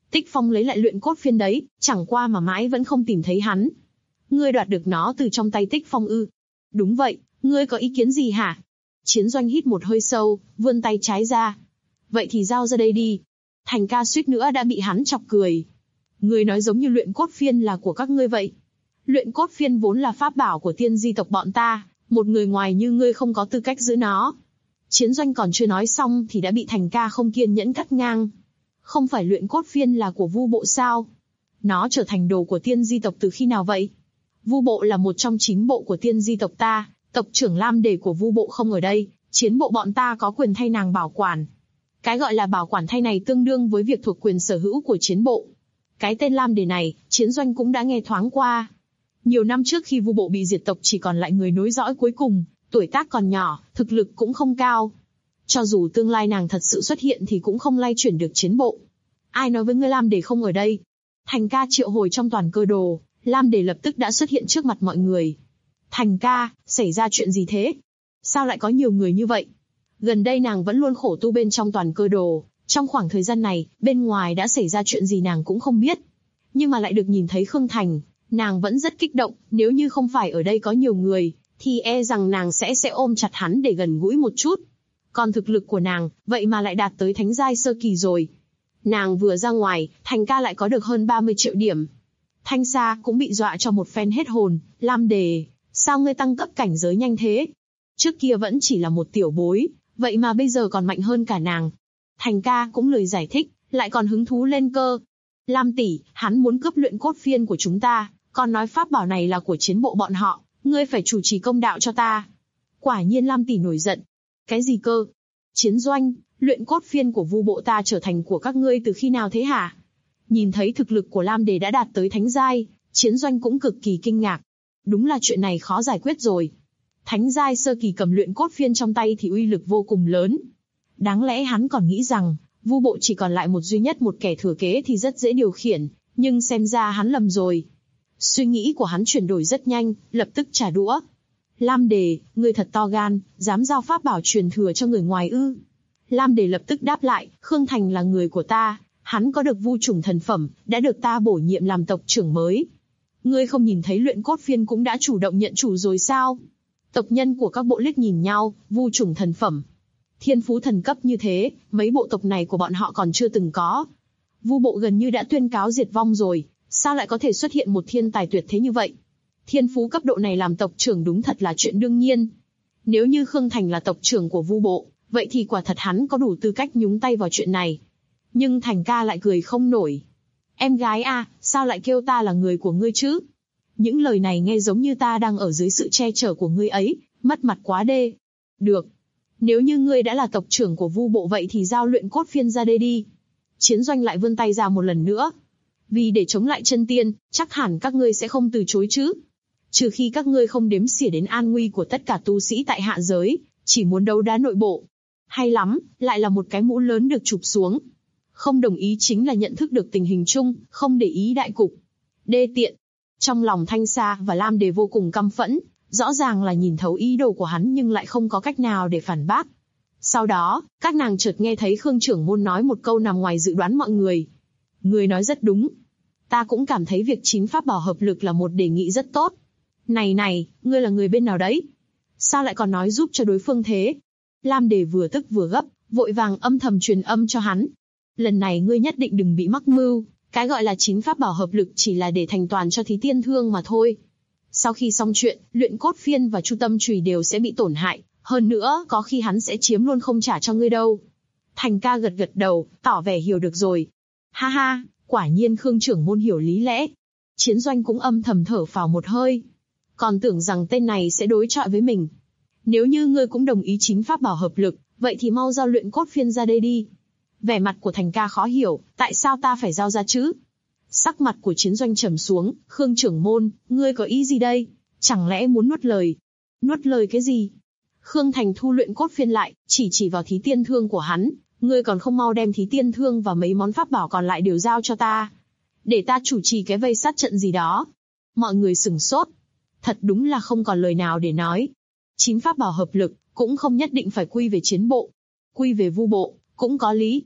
Speaker 2: Tích Phong lấy lại luyện cốt phiên đấy, chẳng qua mà mãi vẫn không tìm thấy hắn. Ngươi đoạt được nó từ trong tay Tích Phong ư? Đúng vậy, ngươi có ý kiến gì hả? Chiến Doanh hít một hơi sâu, vươn tay trái ra. Vậy thì giao ra đây đi. Thành ca suýt nữa đã bị hắn chọc cười. Ngươi nói giống như luyện cốt phiên là của các ngươi vậy. Luyện cốt phiên vốn là pháp bảo của tiên di tộc bọn ta, một người ngoài như ngươi không có tư cách giữ nó. Chiến Doanh còn chưa nói xong thì đã bị Thành ca không kiên nhẫn cắt ngang. Không phải luyện cốt phiên là của Vu Bộ sao? Nó trở thành đồ của tiên di tộc từ khi nào vậy? Vu Bộ là một trong 9 bộ của tiên di tộc ta, tộc trưởng Lam Đề của Vu Bộ không ở đây, chiến bộ bọn ta có quyền thay nàng bảo quản. Cái gọi là bảo quản thay này tương đương với việc thuộc quyền sở hữu của chiến bộ. Cái tên Lam Đề này, Chiến Doanh cũng đã nghe thoáng qua. Nhiều năm trước khi Vu Bộ bị diệt tộc chỉ còn lại người nối dõi cuối cùng, tuổi tác còn nhỏ, thực lực cũng không cao. Cho dù tương lai nàng thật sự xuất hiện thì cũng không lay chuyển được chiến bộ. Ai nói với ngươi Lam Đề không ở đây? Thành ca triệu hồi trong toàn cơ đồ, Lam Đề lập tức đã xuất hiện trước mặt mọi người. Thành ca, xảy ra chuyện gì thế? Sao lại có nhiều người như vậy? Gần đây nàng vẫn luôn khổ tu bên trong toàn cơ đồ, trong khoảng thời gian này, bên ngoài đã xảy ra chuyện gì nàng cũng không biết. Nhưng mà lại được nhìn thấy Khương Thành, nàng vẫn rất kích động, nếu như không phải ở đây có nhiều người, thì e rằng nàng sẽ ôm chặt hắn để gần gũi một chút. Còn thực lực của nàng, vậy mà lại đạt tới thánh giai sơ kỳ rồi. Nàng vừa ra ngoài, Thành ca lại có được hơn 30 triệu điểm. Thanh Sa cũng bị dọa cho một phen hết hồn, Lam Đề, sao ngươi tăng cấp cảnh giới nhanh thế? Trước kia vẫn chỉ là một tiểu bối, vậy mà bây giờ còn mạnh hơn cả nàng. Thành ca cũng lười giải thích, lại còn hứng thú lên cơ. Lam tỷ, hắn muốn cướp luyện cốt phiên của chúng ta, còn nói pháp bảo này là của chiến bộ bọn họ, ngươi phải chủ trì công đạo cho ta. Quả nhiên Lam tỷ nổi giận. Cái gì cơ? Chiến Doanh, luyện cốt phiên của Vu Bộ ta trở thành của các ngươi từ khi nào thế hả? Nhìn thấy thực lực của Lam Đề đã đạt tới thánh giai, Chiến Doanh cũng cực kỳ kinh ngạc. Đúng là chuyện này khó giải quyết rồi. Thánh giai sơ kỳ cầm luyện cốt phiên trong tay thì uy lực vô cùng lớn. Đáng lẽ hắn còn nghĩ rằng, Vu Bộ chỉ còn lại duy nhất một kẻ thừa kế thì rất dễ điều khiển, nhưng xem ra hắn lầm rồi. Suy nghĩ của hắn chuyển đổi rất nhanh, lập tức trả đũa. Lam Đề, ngươi thật to gan, dám giao pháp bảo truyền thừa cho người ngoài ư? Lam Đề lập tức đáp lại, Khương Thành là người của ta, hắn có được vu trùng thần phẩm, đã được ta bổ nhiệm làm tộc trưởng mới. Ngươi không nhìn thấy luyện cốt phiên cũng đã chủ động nhận chủ rồi sao? Tộc nhân của các bộ liếc nhìn nhau, vu trùng thần phẩm. Thiên phú thần cấp như thế, mấy bộ tộc này của bọn họ còn chưa từng có. Vu Bộ gần như đã tuyên cáo diệt vong rồi, sao lại có thể xuất hiện một thiên tài tuyệt thế như vậy? Thiên phú cấp độ này làm tộc trưởng đúng thật là chuyện đương nhiên. Nếu như Khương Thành là tộc trưởng của Vu Bộ, vậy thì quả thật hắn có đủ tư cách nhúng tay vào chuyện này. Nhưng Thành ca lại cười không nổi. Em gái à, sao lại kêu ta là người của ngươi chứ? Những lời này nghe giống như ta đang ở dưới sự che chở của ngươi ấy, mất mặt quá đê. Được. Nếu như ngươi đã là tộc trưởng của Vu Bộ vậy thì giao luyện cốt phiên ra đây đi. Chiến Doanh lại vươn tay ra một lần nữa. Vì để chống lại chân tiên, chắc hẳn các ngươi sẽ không từ chối chứ. Trừ khi các ngươi không đếm xỉa đến an nguy của tất cả tu sĩ tại hạ giới, chỉ muốn đấu đá nội bộ. Hay lắm, lại là một cái mũ lớn được chụp xuống. Không đồng ý chính là nhận thức được tình hình chung, không để ý đại cục. Đê tiện. Trong lòng Thanh Sa và Lam Đề vô cùng căm phẫn, rõ ràng là nhìn thấu ý đồ của hắn nhưng lại không có cách nào để phản bác. Sau đó, các nàng chợt nghe thấy Khương trưởng môn nói một câu nằm ngoài dự đoán mọi người. Người nói rất đúng. Ta cũng cảm thấy việc 9 pháp bảo hợp lực là một đề nghị rất tốt. Này, ngươi là người bên nào đấy? Sao lại còn nói giúp cho đối phương thế? Lam Đề vừa tức vừa gấp, vội vàng âm thầm truyền âm cho hắn. Lần này ngươi nhất định đừng bị mắc mưu, cái gọi là 9 pháp bảo hợp lực chỉ là để thành toàn cho thí tiên thương mà thôi. Sau khi xong chuyện, luyện cốt phiên và chu tâm chùy đều sẽ bị tổn hại, hơn nữa có khi hắn sẽ chiếm luôn không trả cho ngươi đâu. Thành ca gật gật đầu, tỏ vẻ hiểu được rồi. Ha ha, quả nhiên Khương trưởng môn hiểu lý lẽ. Chiến Doanh cũng âm thầm thở phào một hơi. Còn tưởng rằng tên này sẽ đối chọi với mình. Nếu như ngươi cũng đồng ý 9 pháp bảo hợp lực, vậy thì mau giao luyện cốt phiên ra đây đi. Vẻ mặt của Thành ca khó hiểu, tại sao ta phải giao ra chứ? Sắc mặt của Chiến Doanh trầm xuống, Khương trưởng môn, ngươi có ý gì đây? Chẳng lẽ muốn nuốt lời? Nuốt lời cái gì? Khương Thành thu luyện cốt phiên lại, chỉ vào thí tiên thương của hắn, ngươi còn không mau đem thí tiên thương và mấy món pháp bảo còn lại đều giao cho ta. Để ta chủ trì cái vây sát trận gì đó. Mọi người sửng sốt. Thật đúng là không còn lời nào để nói. 9 pháp bảo hợp lực, cũng không nhất định phải quy về chiến bộ. Quy về Vu Bộ, cũng có lý.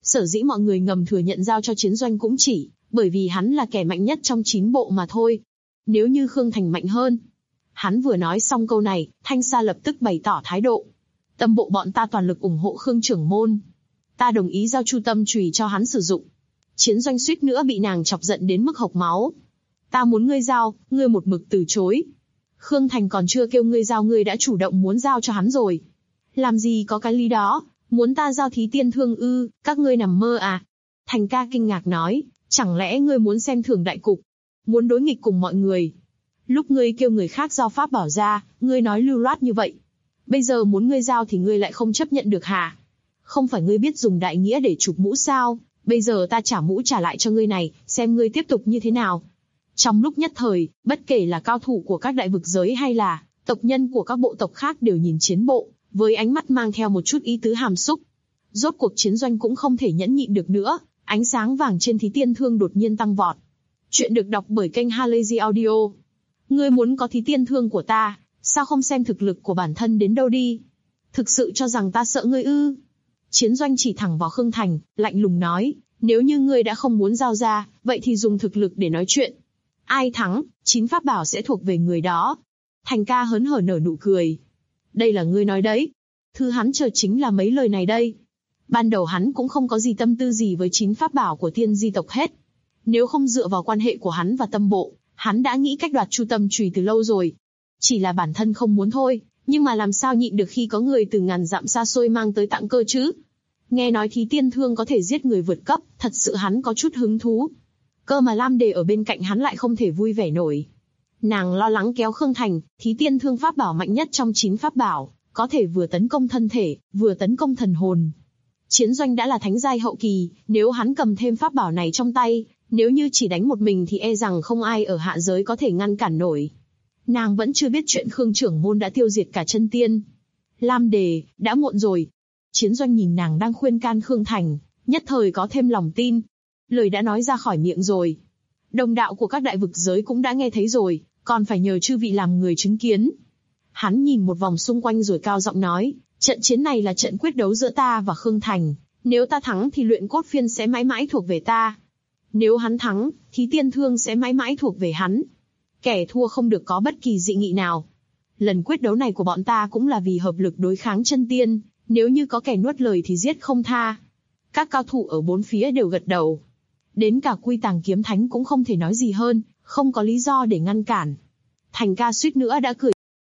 Speaker 2: Sở dĩ mọi người ngầm thừa nhận giao cho Chiến Doanh cũng chỉ bởi vì hắn là kẻ mạnh nhất trong 9 bộ mà thôi. Nếu như Khương Thành mạnh hơn. Hắn vừa nói xong câu này, Thanh Sa lập tức bày tỏ thái độ. Tâm bộ bọn ta toàn lực ủng hộ Khương trưởng môn. Ta đồng ý giao Chu Tâm Chùy cho hắn sử dụng. Chiến Doanh suýt nữa bị nàng chọc giận đến mức hộc máu. Ta muốn ngươi giao, ngươi một mực từ chối. Khương Thành còn chưa kêu ngươi giao, ngươi đã chủ động muốn giao cho hắn rồi. Làm gì có cái lý đó, muốn ta giao Thí Tiên Thương ư, các ngươi nằm mơ à? Thành ca kinh ngạc nói, chẳng lẽ ngươi muốn xem thường đại cục, muốn đối nghịch cùng mọi người? Lúc ngươi kêu người khác giao pháp bảo ra, ngươi nói lưu loát như vậy. Bây giờ muốn ngươi giao thì ngươi lại không chấp nhận được hả? Không phải ngươi biết dùng đại nghĩa để chụp mũ sao? Bây giờ ta trả mũ trả lại cho ngươi này, xem ngươi tiếp tục như thế nào. Trong lúc nhất thời, bất kể là cao thủ của các đại vực giới hay là tộc nhân của các bộ tộc khác đều nhìn Chiến bộ, với ánh mắt mang theo một chút ý tứ hàm xúc. Rốt cuộc Chiến Doanh cũng không thể nhẫn nhịn được nữa, ánh sáng vàng trên Thí Tiên Thương đột nhiên tăng vọt. Chuyện được đọc bởi kênh Halazy Audio. Ngươi muốn có Thí Tiên Thương của ta, sao không xem thực lực của bản thân đến đâu đi? Thực sự cho rằng ta sợ ngươi ư? Chiến Doanh chỉ thẳng vào Khương Thành, lạnh lùng nói, nếu như ngươi đã không muốn giao ra, vậy thì dùng thực lực để nói chuyện. Ai thắng, 9 pháp bảo sẽ thuộc về người đó. Thành ca hớn hở nở nụ cười. Đây là ngươi nói đấy. Thứ hắn chờ chính là mấy lời này đây. Ban đầu hắn cũng không có gì tâm tư gì với 9 pháp bảo của Thiên Di tộc hết. Nếu không dựa vào quan hệ của hắn và tâm bộ, hắn đã nghĩ cách đoạt Chu Tâm Chùy từ lâu rồi. Chỉ là bản thân không muốn thôi, nhưng mà làm sao nhịn được khi có người từ ngàn dặm xa xôi mang tới tặng cơ chứ? Nghe nói Thí Tiên Thương có thể giết người vượt cấp, thật sự hắn có chút hứng thú. Cơ mà Lam Đề ở bên cạnh hắn lại không thể vui vẻ nổi. Nàng lo lắng kéo Khương Thành, Thí Tiên Thương pháp bảo mạnh nhất trong 9 pháp bảo, có thể vừa tấn công thân thể, vừa tấn công thần hồn. Chiến Doanh đã là thánh giai hậu kỳ, nếu hắn cầm thêm pháp bảo này trong tay, nếu như chỉ đánh một mình thì e rằng không ai ở hạ giới có thể ngăn cản nổi. Nàng vẫn chưa biết chuyện Khương trưởng môn đã tiêu diệt cả chân tiên. Lam Đề, đã muộn rồi. Chiến Doanh nhìn nàng đang khuyên can Khương Thành, nhất thời có thêm lòng tin. Lời đã nói ra khỏi miệng rồi. Đồng đạo của các đại vực giới cũng đã nghe thấy rồi, còn phải nhờ chư vị làm người chứng kiến. Hắn nhìn một vòng xung quanh rồi cao giọng nói, trận chiến này là trận quyết đấu giữa ta và Khương Thành. Nếu ta thắng thì luyện cốt phiên sẽ mãi mãi thuộc về ta. Nếu hắn thắng, Thí Tiên Thương sẽ mãi mãi thuộc về hắn. Kẻ thua không được có bất kỳ dị nghị nào. Lần quyết đấu này của bọn ta cũng là vì hợp lực đối kháng chân tiên, nếu như có kẻ nuốt lời thì giết không tha. Các cao thủ ở bốn phía đều gật đầu. Đến cả Quy Tàng Kiếm Thánh cũng không thể nói gì hơn, không có lý do để ngăn cản. Thành ca suýt nữa đã cười.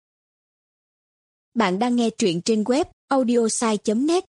Speaker 3: Bạn đang nghe truyện trên web audiosai.net.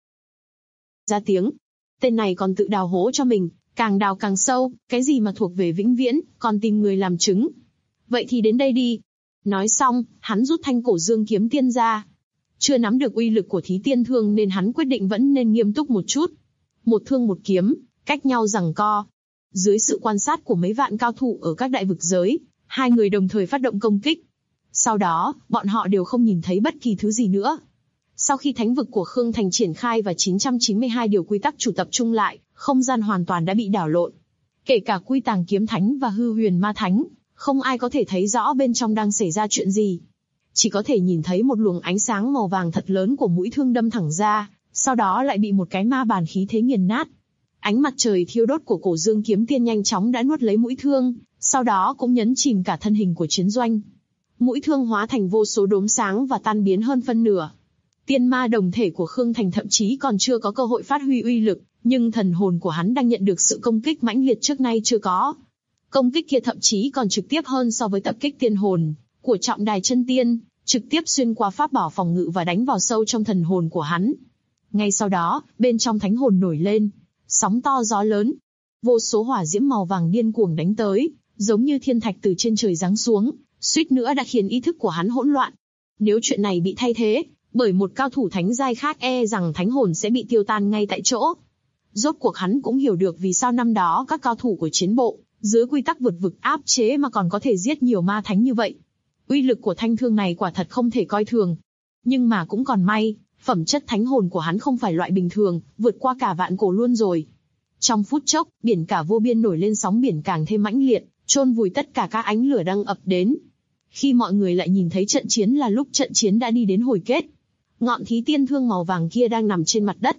Speaker 2: Ra tiếng. Tên này còn tự đào hố cho mình, càng đào càng sâu, cái gì mà thuộc về vĩnh viễn, còn tìm người làm chứng. Vậy thì đến đây đi. Nói xong, hắn rút thanh cổ dương kiếm tiên ra. Chưa nắm được uy lực của Thí Tiên Thương nên hắn quyết định vẫn nên nghiêm túc một chút. Một thương một kiếm, cách nhau giằng co. Dưới sự quan sát của mấy vạn cao thủ ở các đại vực giới, hai người đồng thời phát động công kích. Sau đó, bọn họ đều không nhìn thấy bất kỳ thứ gì nữa. Sau khi thánh vực của Khương Thành triển khai và 992 điều quy tắc chủ tập trung lại, không gian hoàn toàn đã bị đảo lộn. Kể cả Quy Tàng Kiếm Thánh và Hư Huyền Ma Thánh, không ai có thể thấy rõ bên trong đang xảy ra chuyện gì. Chỉ có thể nhìn thấy một luồng ánh sáng màu vàng thật lớn của mũi thương đâm thẳng ra, sau đó lại bị một cái ma bàn khí thế nghiền nát. Ánh mặt trời thiêu đốt của cổ dương kiếm tiên nhanh chóng đã nuốt lấy mũi thương, sau đó cũng nhấn chìm cả thân hình của Chiến Doanh. Mũi thương hóa thành vô số đốm sáng và tan biến hơn phân nửa. Tiên ma đồng thể của Khương Thành thậm chí còn chưa có cơ hội phát huy uy lực, nhưng thần hồn của hắn đang nhận được sự công kích mãnh liệt trước nay chưa có. Công kích kia thậm chí còn trực tiếp hơn so với tập kích tiên hồn của trọng đài chân tiên, trực tiếp xuyên qua pháp bảo phòng ngự và đánh vào sâu trong thần hồn của hắn. Ngay sau đó, bên trong thánh hồn nổi lên sóng to gió lớn, vô số hỏa diễm màu vàng điên cuồng đánh tới, giống như thiên thạch từ trên trời giáng xuống, suýt nữa đã khiến ý thức của hắn hỗn loạn. Nếu chuyện này bị thay thế bởi một cao thủ thánh giai khác, e rằng thánh hồn sẽ bị tiêu tan ngay tại chỗ. Rốt cuộc hắn cũng hiểu được vì sao năm đó các cao thủ của chiến bộ, dưới quy tắc vượt vực áp chế mà còn có thể giết nhiều ma thánh như vậy. Uy lực của thanh thương này quả thật không thể coi thường. Nhưng mà cũng còn may, phẩm chất thánh hồn của hắn không phải loại bình thường, vượt qua cả vạn cổ luôn rồi. Trong phút chốc, biển cả vô biên nổi lên sóng biển càng thêm mãnh liệt, chôn vùi tất cả các ánh lửa đang ập đến. Khi mọi người lại nhìn thấy trận chiến là lúc trận chiến đã đi đến hồi kết. Ngọn Thí Tiên Thương màu vàng kia đang nằm trên mặt đất.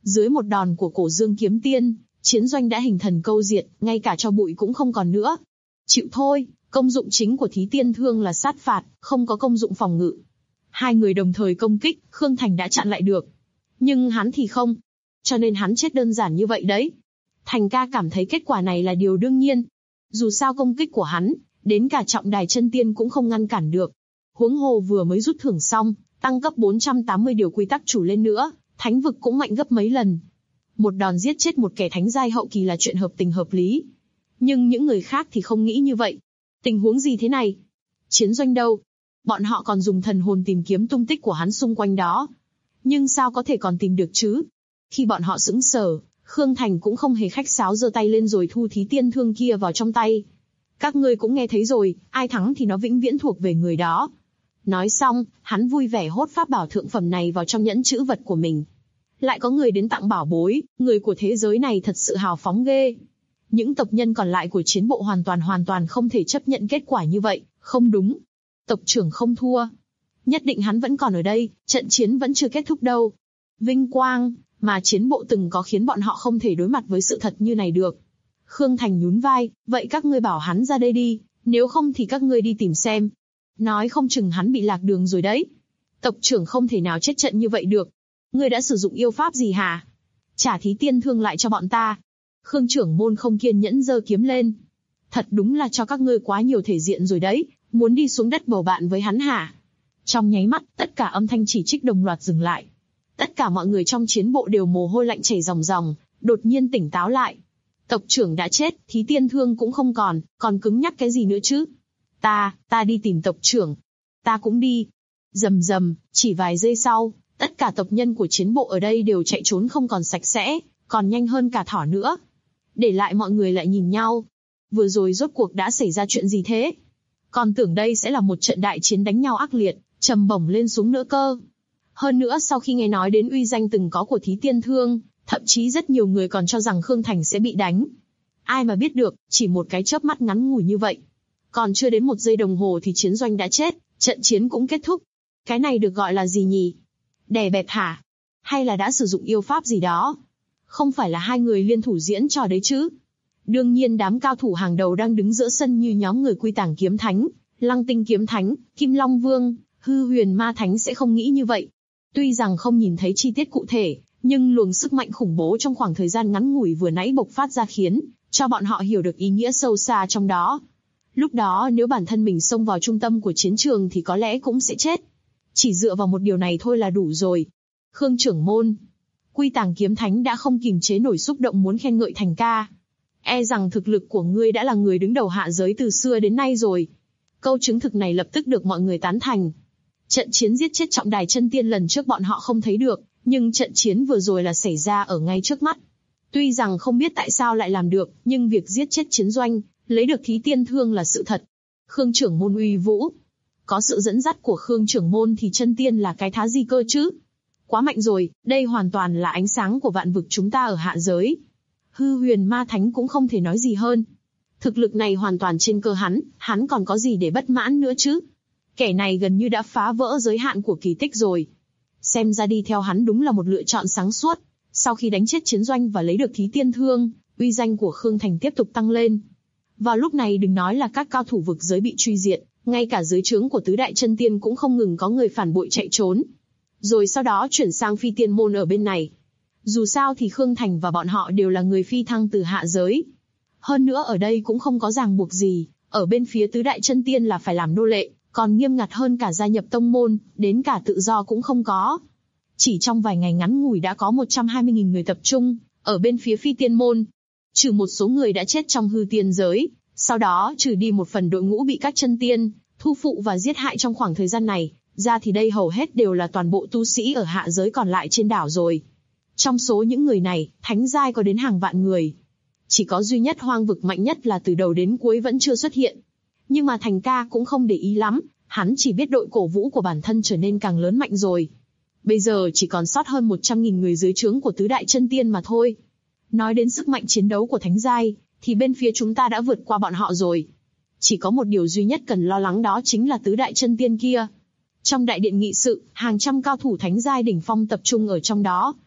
Speaker 2: Dưới một đòn của Cổ Dương kiếm tiên, chiến doanh đã hình thần câu diệt, ngay cả cho bụi cũng không còn nữa. Chịu thôi, công dụng chính của Thí Tiên Thương là sát phạt, không có công dụng phòng ngự. Hai người đồng thời công kích, Khương Thành đã chặn lại được. Nhưng hắn thì không. Cho nên hắn chết đơn giản như vậy đấy. Thành ca cảm thấy kết quả này là điều đương nhiên. Dù sao công kích của hắn, đến cả trọng đài chân tiên cũng không ngăn cản được. Huống hồ vừa mới rút thưởng xong, tăng cấp 480 điều quy tắc chủ lên nữa, thánh vực cũng mạnh gấp mấy lần. Một đòn giết chết một kẻ thánh giai hậu kỳ là chuyện hợp tình hợp lý. Nhưng những người khác thì không nghĩ như vậy. Tình huống gì thế này? Chiến doanh đâu? Bọn họ còn dùng thần hồn tìm kiếm tung tích của hắn xung quanh đó. Nhưng sao có thể còn tìm được chứ? Khi bọn họ sững sờ, Khương Thành cũng không hề khách sáo giơ tay lên rồi thu Thí Tiên Thương kia vào trong tay. Các ngươi cũng nghe thấy rồi, ai thắng thì nó vĩnh viễn thuộc về người đó. Nói xong, hắn vui vẻ hốt pháp bảo thượng phẩm này vào trong nhẫn chữ vật của mình. Lại có người đến tặng bảo bối, người của thế giới này thật sự hào phóng ghê. Những tộc nhân còn lại của chiến bộ hoàn toàn không thể chấp nhận kết quả như vậy, không đúng. Tộc trưởng không thua. Nhất định hắn vẫn còn ở đây, trận chiến vẫn chưa kết thúc đâu. Vinh quang, mà chiến bộ từng có khiến bọn họ không thể đối mặt với sự thật như này được. Khương Thành nhún vai, vậy các ngươi bảo hắn ra đây đi, nếu không thì các ngươi đi tìm xem. Nói không chừng hắn bị lạc đường rồi đấy. Tộc trưởng không thể nào chết trận như vậy được. Ngươi đã sử dụng yêu pháp gì hả? Trả Thí Tiên Thương lại cho bọn ta. Khương trưởng môn không kiên nhẫn giơ kiếm lên. Thật đúng là cho các ngươi quá nhiều thể diện rồi đấy, muốn đi xuống đất bầu bạn với hắn hả? Trong nháy mắt, tất cả âm thanh chỉ trích đồng loạt dừng lại. Tất cả mọi người trong chiến bộ đều mồ hôi lạnh chảy ròng ròng, đột nhiên tỉnh táo lại. Tộc trưởng đã chết, Thí Tiên Thương cũng không còn cứng nhắc cái gì nữa chứ? Ta đi tìm tộc trưởng. Ta cũng đi. Rầm rầm, chỉ vài giây sau, tất cả tộc nhân của chiến bộ ở đây đều chạy trốn không còn sạch sẽ, còn nhanh hơn cả thỏ nữa. Để lại mọi người lại nhìn nhau. Vừa rồi rốt cuộc đã xảy ra chuyện gì thế? Còn tưởng đây sẽ là một trận đại chiến đánh nhau ác liệt, trầm bổng lên xuống nữa cơ. Hơn nữa sau khi nghe nói đến uy danh từng có của Thí Tiên Thương, thậm chí rất nhiều người còn cho rằng Khương Thành sẽ bị đánh. Ai mà biết được, chỉ một cái chớp mắt ngắn ngủi như vậy. Còn chưa đến 1 giây đồng hồ thì chiến doanh đã chết, trận chiến cũng kết thúc. Cái này được gọi là gì nhỉ? Đè bẹp hả? Hay là đã sử dụng yêu pháp gì đó? Không phải là hai người liên thủ diễn trò đấy chứ? Đương nhiên đám cao thủ hàng đầu đang đứng giữa sân như nhóm người Quy Tàng Kiếm Thánh, Lăng Tinh Kiếm Thánh, Kim Long Vương, Hư Huyền Ma Thánh sẽ không nghĩ như vậy. Tuy rằng không nhìn thấy chi tiết cụ thể, nhưng luồng sức mạnh khủng bố trong khoảng thời gian ngắn ngủi vừa nãy bộc phát ra khiến cho bọn họ hiểu được ý nghĩa sâu xa trong đó. Lúc đó nếu bản thân mình xông vào trung tâm của chiến trường thì có lẽ cũng sẽ chết. Chỉ dựa vào một điều này thôi là đủ rồi. Khương trưởng môn, Quy Tàng Kiếm Thánh đã không kìm chế nổi xúc động muốn khen ngợi Thành ca. E rằng thực lực của ngươi đã là người đứng đầu hạ giới từ xưa đến nay rồi. Câu chứng thực này lập tức được mọi người tán thành. Trận chiến giết chết trọng đài chân tiên lần trước bọn họ không thấy được, nhưng trận chiến vừa rồi là xảy ra ở ngay trước mắt. Tuy rằng không biết tại sao lại làm được, nhưng việc giết chết chiến doanh, lấy được Thí Tiên Thương là sự thật. Khương trưởng môn uy vũ. Có sự dẫn dắt của Khương trưởng môn thì chân tiên là cái thá gì cơ chứ? Quá mạnh rồi, đây hoàn toàn là ánh sáng của vạn vực chúng ta ở hạ giới. Hư Huyền Ma Thánh cũng không thể nói gì hơn. Thực lực này hoàn toàn trên cơ hắn còn có gì để bất mãn nữa chứ? Kẻ này gần như đã phá vỡ giới hạn của kỳ tích rồi. Xem ra đi theo hắn đúng là một lựa chọn sáng suốt. Sau khi đánh chết chiến doanh và lấy được Thí Tiên Thương, uy danh của Khương Thành tiếp tục tăng lên. Vào lúc này đừng nói là các cao thủ vực giới bị truy diệt, ngay cả dưới trướng của tứ đại chân tiên cũng không ngừng có người phản bội chạy trốn. Rồi sau đó chuyển sang phi tiên môn ở bên này. Dù sao thì Khương Thành và bọn họ đều là người phi thăng từ hạ giới. Hơn nữa ở đây cũng không có ràng buộc gì, ở bên phía tứ đại chân tiên là phải làm nô lệ, còn nghiêm ngặt hơn cả gia nhập tông môn, đến cả tự do cũng không có. Chỉ trong vài ngày ngắn ngủi đã có 120.000 người tập trung, ở bên phía phi tiên môn. Trừ một số người đã chết trong hư tiên giới, sau đó trừ đi một phần đội ngũ bị các chân tiên, thu phụ và giết hại trong khoảng thời gian này, ra thì đây hầu hết đều là toàn bộ tu sĩ ở hạ giới còn lại trên đảo rồi. Trong số những người này, thánh giai có đến hàng vạn người. Chỉ có duy nhất hoang vực mạnh nhất là từ đầu đến cuối vẫn chưa xuất hiện. Nhưng mà Thành ca cũng không để ý lắm, hắn chỉ biết đội cổ vũ của bản thân trở nên càng lớn mạnh rồi. Bây giờ chỉ còn sót hơn 100.000 người dưới trướng của tứ đại chân tiên mà thôi. Nói đến sức mạnh chiến đấu của thánh giai, thì bên phía chúng ta đã vượt qua bọn họ rồi. Chỉ có một điều duy nhất cần lo lắng đó chính là tứ đại chân tiên kia. Trong đại điện nghị sự, hàng trăm cao thủ thánh giai đỉnh phong tập trung ở trong đó.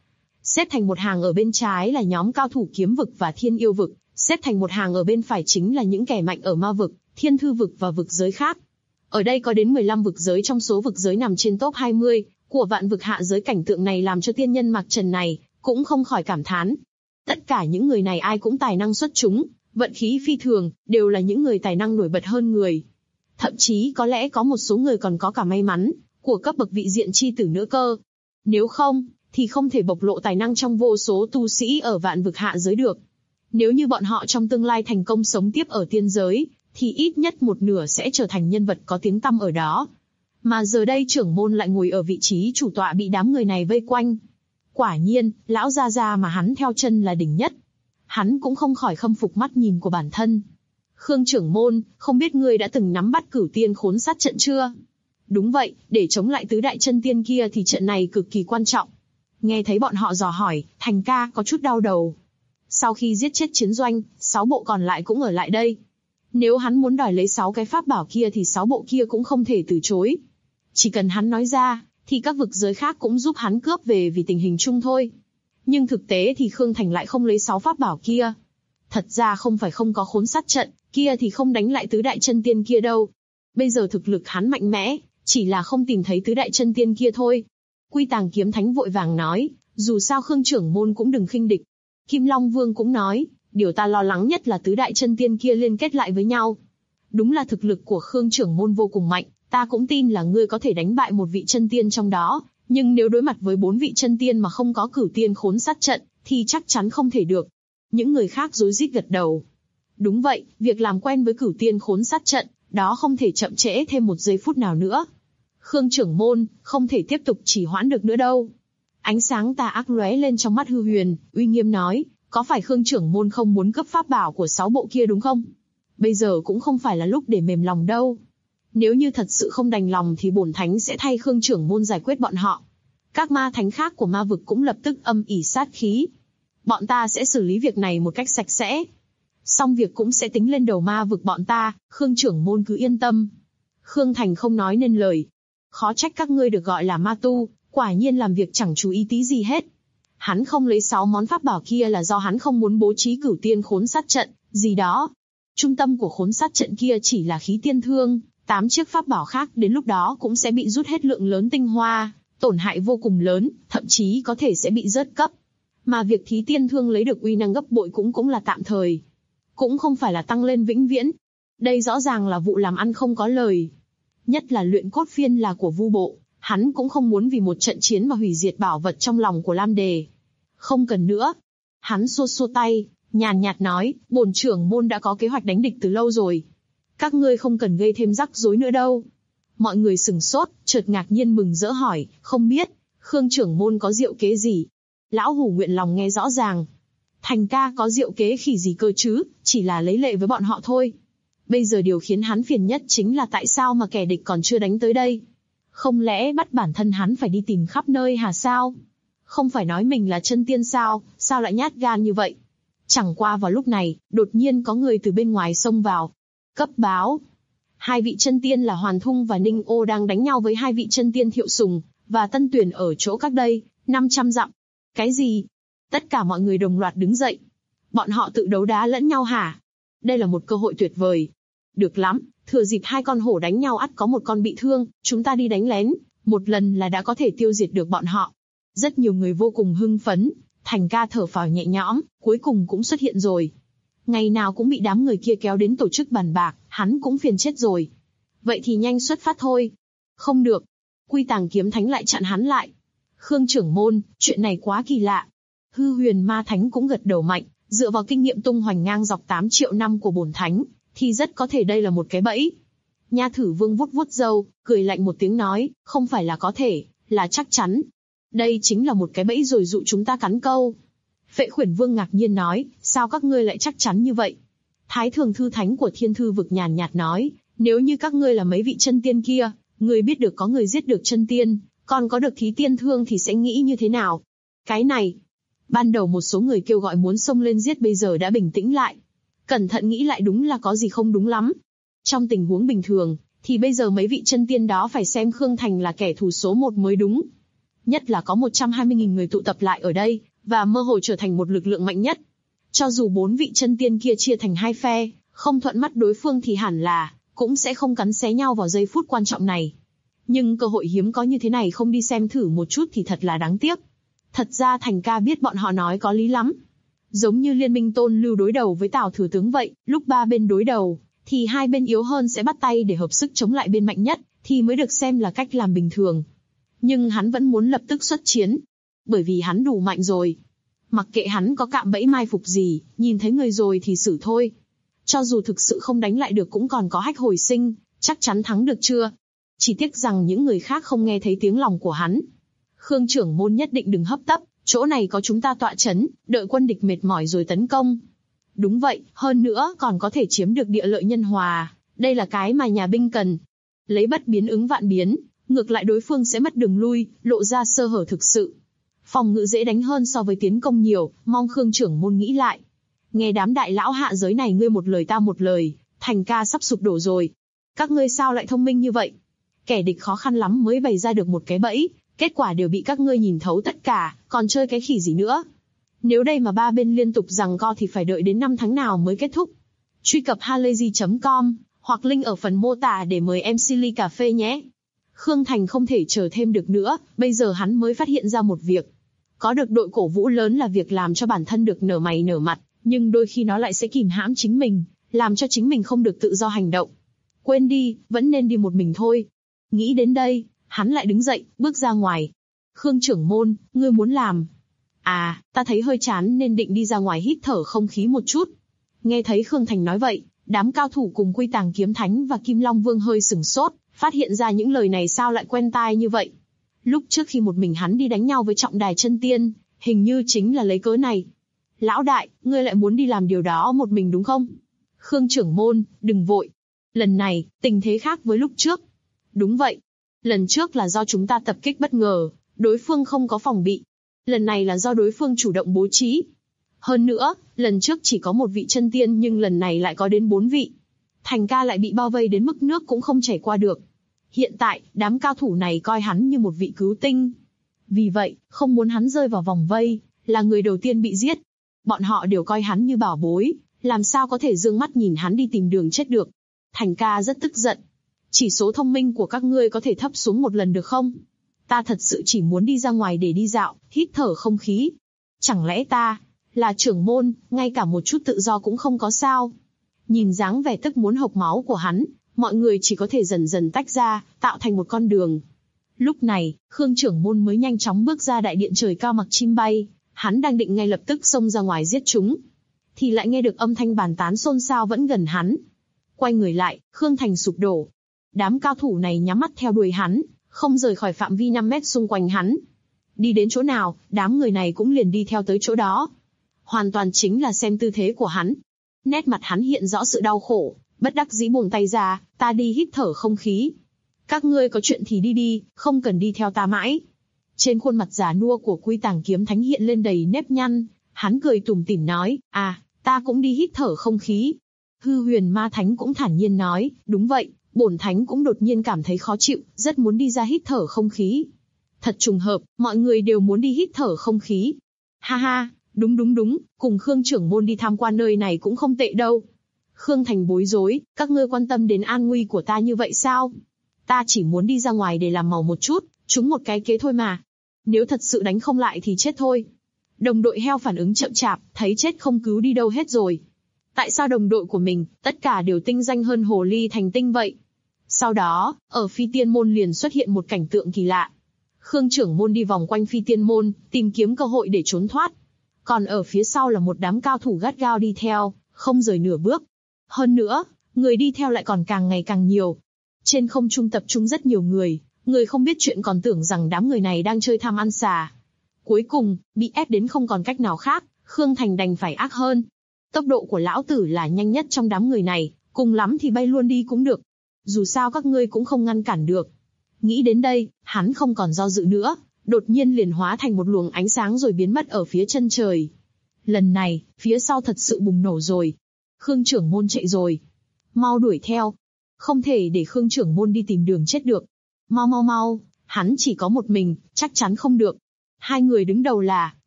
Speaker 2: Xếp thành một hàng ở bên trái là nhóm cao thủ kiếm vực và thiên yêu vực, xếp thành một hàng ở bên phải chính là những kẻ mạnh ở ma vực, thiên thư vực và vực giới khác. Ở đây có đến 15 vực giới trong số vực giới nằm trên top 20 của vạn vực hạ giới. Cảnh tượng này làm cho tiên nhân Mạc Trần này cũng không khỏi cảm thán. Tất cả những người này ai cũng tài năng xuất chúng, vận khí phi thường, đều là những người tài năng nổi bật hơn người. Thậm chí có lẽ có một số người còn có cả may mắn của cấp bậc vị diện chi tử nữa cơ. Nếu không, thì không thể bộc lộ tài năng trong vô số tu sĩ ở vạn vực hạ giới được. Nếu như bọn họ trong tương lai thành công sống tiếp ở tiên giới, thì ít nhất một nửa sẽ trở thành nhân vật có tiếng tăm ở đó. Mà giờ đây trưởng môn lại ngồi ở vị trí chủ tọa bị đám người này vây quanh. Quả nhiên, lão gia gia mà hắn theo chân là đỉnh nhất. Hắn cũng không khỏi khâm phục mắt nhìn của bản thân. Khương trưởng môn, không biết ngươi đã từng nắm bắt Cửu Tiên Khốn Sát trận chưa? Đúng vậy, để chống lại tứ đại chân tiên kia thì trận này cực kỳ quan trọng. Nghe thấy bọn họ dò hỏi, Thành ca có chút đau đầu. Sau khi giết chết chiến doanh, 6 bộ còn lại cũng ở lại đây. Nếu hắn muốn đòi lấy 6 cái pháp bảo kia thì 6 bộ kia cũng không thể từ chối. Chỉ cần hắn nói ra, thì các vực giới khác cũng giúp hắn cướp về vì tình hình chung thôi. Nhưng thực tế thì Khương Thành lại không lấy 6 pháp bảo kia. Thật ra không phải không có khốn sát trận, kia thì không đánh lại tứ đại chân tiên kia đâu. Bây giờ thực lực hắn mạnh mẽ, chỉ là không tìm thấy tứ đại chân tiên kia thôi. Quy Tàng Kiếm Thánh vội vàng nói, dù sao Khương trưởng môn cũng đừng khinh địch. Kim Long Vương cũng nói, điều ta lo lắng nhất là tứ đại chân tiên kia liên kết lại với nhau. Đúng là thực lực của Khương trưởng môn vô cùng mạnh, ta cũng tin là ngươi có thể đánh bại một vị chân tiên trong đó, nhưng nếu đối mặt với 4 vị chân tiên mà không có Cửu Tiên Khốn Sát trận, thì chắc chắn không thể được. Những người khác rối rít gật đầu. Đúng vậy, việc làm quen với Cửu Tiên Khốn Sát trận, đó không thể chậm trễ thêm một giây phút nào nữa. Khương trưởng môn, không thể tiếp tục trì hoãn được nữa đâu. Ánh sáng tà ác lóe lên trong mắt Hư Huyền, uy nghiêm nói, có phải Khương trưởng môn không muốn cướp pháp bảo của 6 bộ kia đúng không? Bây giờ cũng không phải là lúc để mềm lòng đâu. Nếu như thật sự không đành lòng thì bổn thánh sẽ thay Khương trưởng môn giải quyết bọn họ. Các ma thánh khác của ma vực cũng lập tức âm ỉ sát khí. Bọn ta sẽ xử lý việc này một cách sạch sẽ. Xong việc cũng sẽ tính lên đầu ma vực bọn ta, Khương trưởng môn cứ yên tâm. Khương Thành không nói nên lời. Khó trách các ngươi được gọi là ma tu, quả nhiên làm việc chẳng chú ý tí gì hết. Hắn không lấy 6 món pháp bảo kia là do hắn không muốn bố trí Cửu Tiên Khốn Sát trận, gì đó. Trung tâm của khốn sát trận kia chỉ là khí tiên thương, 8 chiếc pháp bảo khác đến lúc đó cũng sẽ bị rút hết lượng lớn tinh hoa, tổn hại vô cùng lớn, thậm chí có thể sẽ bị rớt cấp. Mà việc thí tiên thương lấy được uy năng gấp bội cũng là tạm thời. Cũng không phải là tăng lên vĩnh viễn. Đây rõ ràng là vụ làm ăn không có lời. Nhất là luyện cốt phiên là của Vu bộ, hắn cũng không muốn vì một trận chiến mà hủy diệt bảo vật trong lòng của Lam Đề. Không cần nữa. Hắn xua xua tay, nhàn nhạt nói, bổn trưởng môn đã có kế hoạch đánh địch từ lâu rồi. Các ngươi không cần gây thêm rắc rối nữa đâu. Mọi người sừng sốt, chợt ngạc nhiên mừng rỡ hỏi, không biết, Khương trưởng môn có diệu kế gì? Lão Hủ nguyện lòng nghe rõ ràng. Thành ca có diệu kế khỉ gì cơ chứ, chỉ là lấy lệ với bọn họ thôi. Bây giờ điều khiến hắn phiền nhất chính là tại sao mà kẻ địch còn chưa đánh tới đây. Không lẽ bắt bản thân hắn phải đi tìm khắp nơi hả sao? Không phải nói mình là chân tiên sao, sao lại nhát gan như vậy? Chẳng qua vào lúc này, đột nhiên có người từ bên ngoài xông vào. Cấp báo. 2 vị chân tiên là Hoàn Thung và Ninh Ô đang đánh nhau với 2 vị chân tiên Thiệu Sùng và Tân Tuyền ở chỗ cách đây 500 dặm. Cái gì? Tất cả mọi người đồng loạt đứng dậy. Bọn họ tự đấu đá lẫn nhau hả? Đây là một cơ hội tuyệt vời. Được lắm, thừa dịp 2 con hổ đánh nhau ắt có một con bị thương, chúng ta đi đánh lén, một lần là đã có thể tiêu diệt được bọn họ. Rất nhiều người vô cùng hưng phấn, Thành ca thở phào nhẹ nhõm, cuối cùng cũng xuất hiện rồi. Ngày nào cũng bị đám người kia kéo đến tổ chức bàn bạc, hắn cũng phiền chết rồi. Vậy thì nhanh xuất phát thôi. Không được. Quy Tàng Kiếm Thánh lại chặn hắn lại. Khương trưởng môn, chuyện này quá kỳ lạ. Hư Huyền Ma Thánh cũng gật đầu mạnh, dựa vào kinh nghiệm tung hoành ngang dọc 8 triệu năm của bổn thánh, thì rất có thể đây là một cái bẫy. Nha Thử Vương vuốt vuốt râu, cười lạnh một tiếng nói, không phải là có thể, là chắc chắn. Đây chính là một cái bẫy rồi dụ chúng ta cắn câu. Phệ Khuyển Vương ngạc nhiên nói, sao các ngươi lại chắc chắn như vậy? Thái Thường Thư Thánh của Thiên Thư Vực nhàn nhạt nói, nếu như các ngươi là mấy vị chân tiên kia, ngươi biết được có người giết được chân tiên, còn có được thí tiên thương thì sẽ nghĩ như thế nào? Cái này, ban đầu một số người kêu gọi muốn xông lên giết bây giờ đã bình tĩnh lại. Cẩn thận nghĩ lại đúng là có gì không đúng lắm. Trong tình huống bình thường, thì bây giờ mấy vị chân tiên đó phải xem Khương Thành là kẻ thù số 1 mới đúng. Nhất là có 120.000 người tụ tập lại ở đây, và mơ hồ trở thành một lực lượng mạnh nhất. Cho dù 4 vị chân tiên kia chia thành 2 phe, không thuận mắt đối phương thì hẳn là cũng sẽ không cắn xé nhau vào giây phút quan trọng này. Nhưng cơ hội hiếm có như thế này không đi xem thử một chút thì thật là đáng tiếc. Thật ra Thành ca biết bọn họ nói có lý lắm. Giống như Liên minh Tôn Lưu đối đầu với Tào Thừa Tướng vậy, lúc 3 bên đối đầu, thì 2 bên yếu hơn sẽ bắt tay để hợp sức chống lại bên mạnh nhất, thì mới được xem là cách làm bình thường. Nhưng hắn vẫn muốn lập tức xuất chiến, bởi vì hắn đủ mạnh rồi. Mặc kệ hắn có cạm bẫy mai phục gì, nhìn thấy người rồi thì xử thôi. Cho dù thực sự không đánh lại được cũng còn có hách hồi sinh, chắc chắn thắng được chưa? Chỉ tiếc rằng những người khác không nghe thấy tiếng lòng của hắn. Khương trưởng môn nhất định đừng hấp tấp, chỗ này có chúng ta tọa chấn, đợi quân địch mệt mỏi rồi tấn công. Đúng vậy, hơn nữa còn có thể chiếm được địa lợi nhân hòa, đây là cái mà nhà binh cần. Lấy bất biến ứng vạn biến, ngược lại đối phương sẽ mất đường lui, lộ ra sơ hở thực sự. Phòng ngự dễ đánh hơn so với tiến công nhiều, mong Khương trưởng môn nghĩ lại. Nghe đám đại lão hạ giới này ngươi một lời ta một lời, Thành ca sắp sụp đổ rồi. Các ngươi sao lại thông minh như vậy? Kẻ địch khó khăn lắm mới bày ra được một cái bẫy, kết quả đều bị các ngươi nhìn thấu tất cả, còn chơi cái khỉ gì nữa? Nếu đây mà 3 bên liên tục giằng co thì phải đợi đến 5 tháng nào mới kết thúc. Truy cập halayzi.com hoặc link ở phần mô tả để mời MC ly cà phê nhé. Khương Thành không thể chờ thêm được nữa, bây giờ hắn mới phát hiện ra một việc. Có được đội cổ vũ lớn là việc làm cho bản thân được nở mày nở mặt, nhưng đôi khi nó lại sẽ kìm hãm chính mình, làm cho chính mình không được tự do hành động. Quên đi, vẫn nên đi một mình thôi. Nghĩ đến đây, hắn lại đứng dậy, bước ra ngoài. Khương trưởng môn, ngươi muốn làm? À, ta thấy hơi chán nên định đi ra ngoài hít thở không khí một chút. Nghe thấy Khương Thành nói vậy, đám cao thủ cùng Quy Tàng Kiếm Thánh và Kim Long Vương hơi sửng sốt, phát hiện ra những lời này sao lại quen tai như vậy. Lúc trước khi một mình hắn đi đánh nhau với Trọng Đài Chân Tiên, hình như chính là lấy cớ này. Lão đại, ngươi lại muốn đi làm điều đó một mình đúng không? Khương trưởng môn, đừng vội. Lần này, tình thế khác với lúc trước. Đúng vậy. Lần trước là do chúng ta tập kích bất ngờ, đối phương không có phòng bị. Lần này là do đối phương chủ động bố trí. Hơn nữa, lần trước chỉ có 1 vị chân tiên nhưng lần này lại có đến 4 vị. Thành ca lại bị bao vây đến mức nước cũng không chảy qua được. Hiện tại, đám cao thủ này coi hắn như một vị cứu tinh. Vì vậy, không muốn hắn rơi vào vòng vây, là người đầu tiên bị giết. Bọn họ đều coi hắn như bảo bối, làm sao có thể dương mắt nhìn hắn đi tìm đường chết được. Thành ca rất tức giận. Chỉ số thông minh của các ngươi có thể thấp xuống một lần được không? Ta thật sự chỉ muốn đi ra ngoài để đi dạo, hít thở không khí. Chẳng lẽ ta, là trưởng môn, ngay cả một chút tự do cũng không có sao? Nhìn dáng vẻ tức muốn hộc máu của hắn, mọi người chỉ có thể dần dần tách ra, tạo thành một con đường. Lúc này, Khương trưởng môn mới nhanh chóng bước ra đại điện trời cao mặc chim bay, hắn đang định ngay lập tức xông ra ngoài giết chúng. Thì lại nghe được âm thanh bàn tán xôn xao vẫn gần hắn. Quay người lại, Khương Thành sụp đổ. Đám cao thủ này nhắm mắt theo đuôi hắn, không rời khỏi phạm vi 5 mét xung quanh hắn. Đi đến chỗ nào, đám người này cũng liền đi theo tới chỗ đó. Hoàn toàn chính là xem tư thế của hắn. Nét mặt hắn hiện rõ sự đau khổ, bất đắc dĩ buông tay ra, ta đi hít thở không khí. Các ngươi có chuyện thì đi đi, không cần đi theo ta mãi. Trên khuôn mặt già nua của Quy Tàng Kiếm Thánh hiện lên đầy nếp nhăn, hắn cười tủm tỉm nói, à, ta cũng đi hít thở không khí. Hư Huyền Ma Thánh cũng thản nhiên nói, đúng vậy, bổn thánh cũng đột nhiên cảm thấy khó chịu, rất muốn đi ra hít thở không khí. Thật trùng hợp, mọi người đều muốn đi hít thở không khí. Ha ha, đúng, cùng Khương trưởng môn đi tham quan nơi này cũng không tệ đâu. Khương Thành bối rối, các ngươi quan tâm đến an nguy của ta như vậy sao? Ta chỉ muốn đi ra ngoài để làm màu một chút, trúng một cái kế thôi mà. Nếu thật sự đánh không lại thì chết thôi. Đồng đội heo phản ứng chậm chạp, thấy chết không cứu đi đâu hết rồi. Tại sao đồng đội của mình, tất cả đều tinh danh hơn hồ ly thành tinh vậy? Sau đó, ở Phi Tiên Môn liền xuất hiện một cảnh tượng kỳ lạ. Khương trưởng môn đi vòng quanh Phi Tiên Môn, tìm kiếm cơ hội để trốn thoát. Còn ở phía sau là một đám cao thủ gắt gao đi theo, không rời nửa bước. Hơn nữa, người đi theo lại còn càng ngày càng nhiều. Trên không trung tập trung rất nhiều người, người không biết chuyện còn tưởng rằng đám người này đang chơi tham ăn xà. Cuối cùng, bị ép đến không còn cách nào khác, Khương Thành đành phải ác hơn. Tốc độ của lão tử là nhanh nhất trong đám người này, cùng lắm thì bay luôn đi cũng được. Dù sao các ngươi cũng không ngăn cản được. Nghĩ đến đây, hắn không còn do dự nữa, đột nhiên liền hóa thành một luồng ánh sáng rồi biến mất ở phía chân trời. Lần này, phía sau thật sự bùng nổ rồi. Khương trưởng môn chạy rồi. Mau đuổi theo. Không thể để Khương trưởng môn đi tìm đường chết được. Mau, hắn chỉ có một mình, chắc chắn không được. Hai người đứng đầu là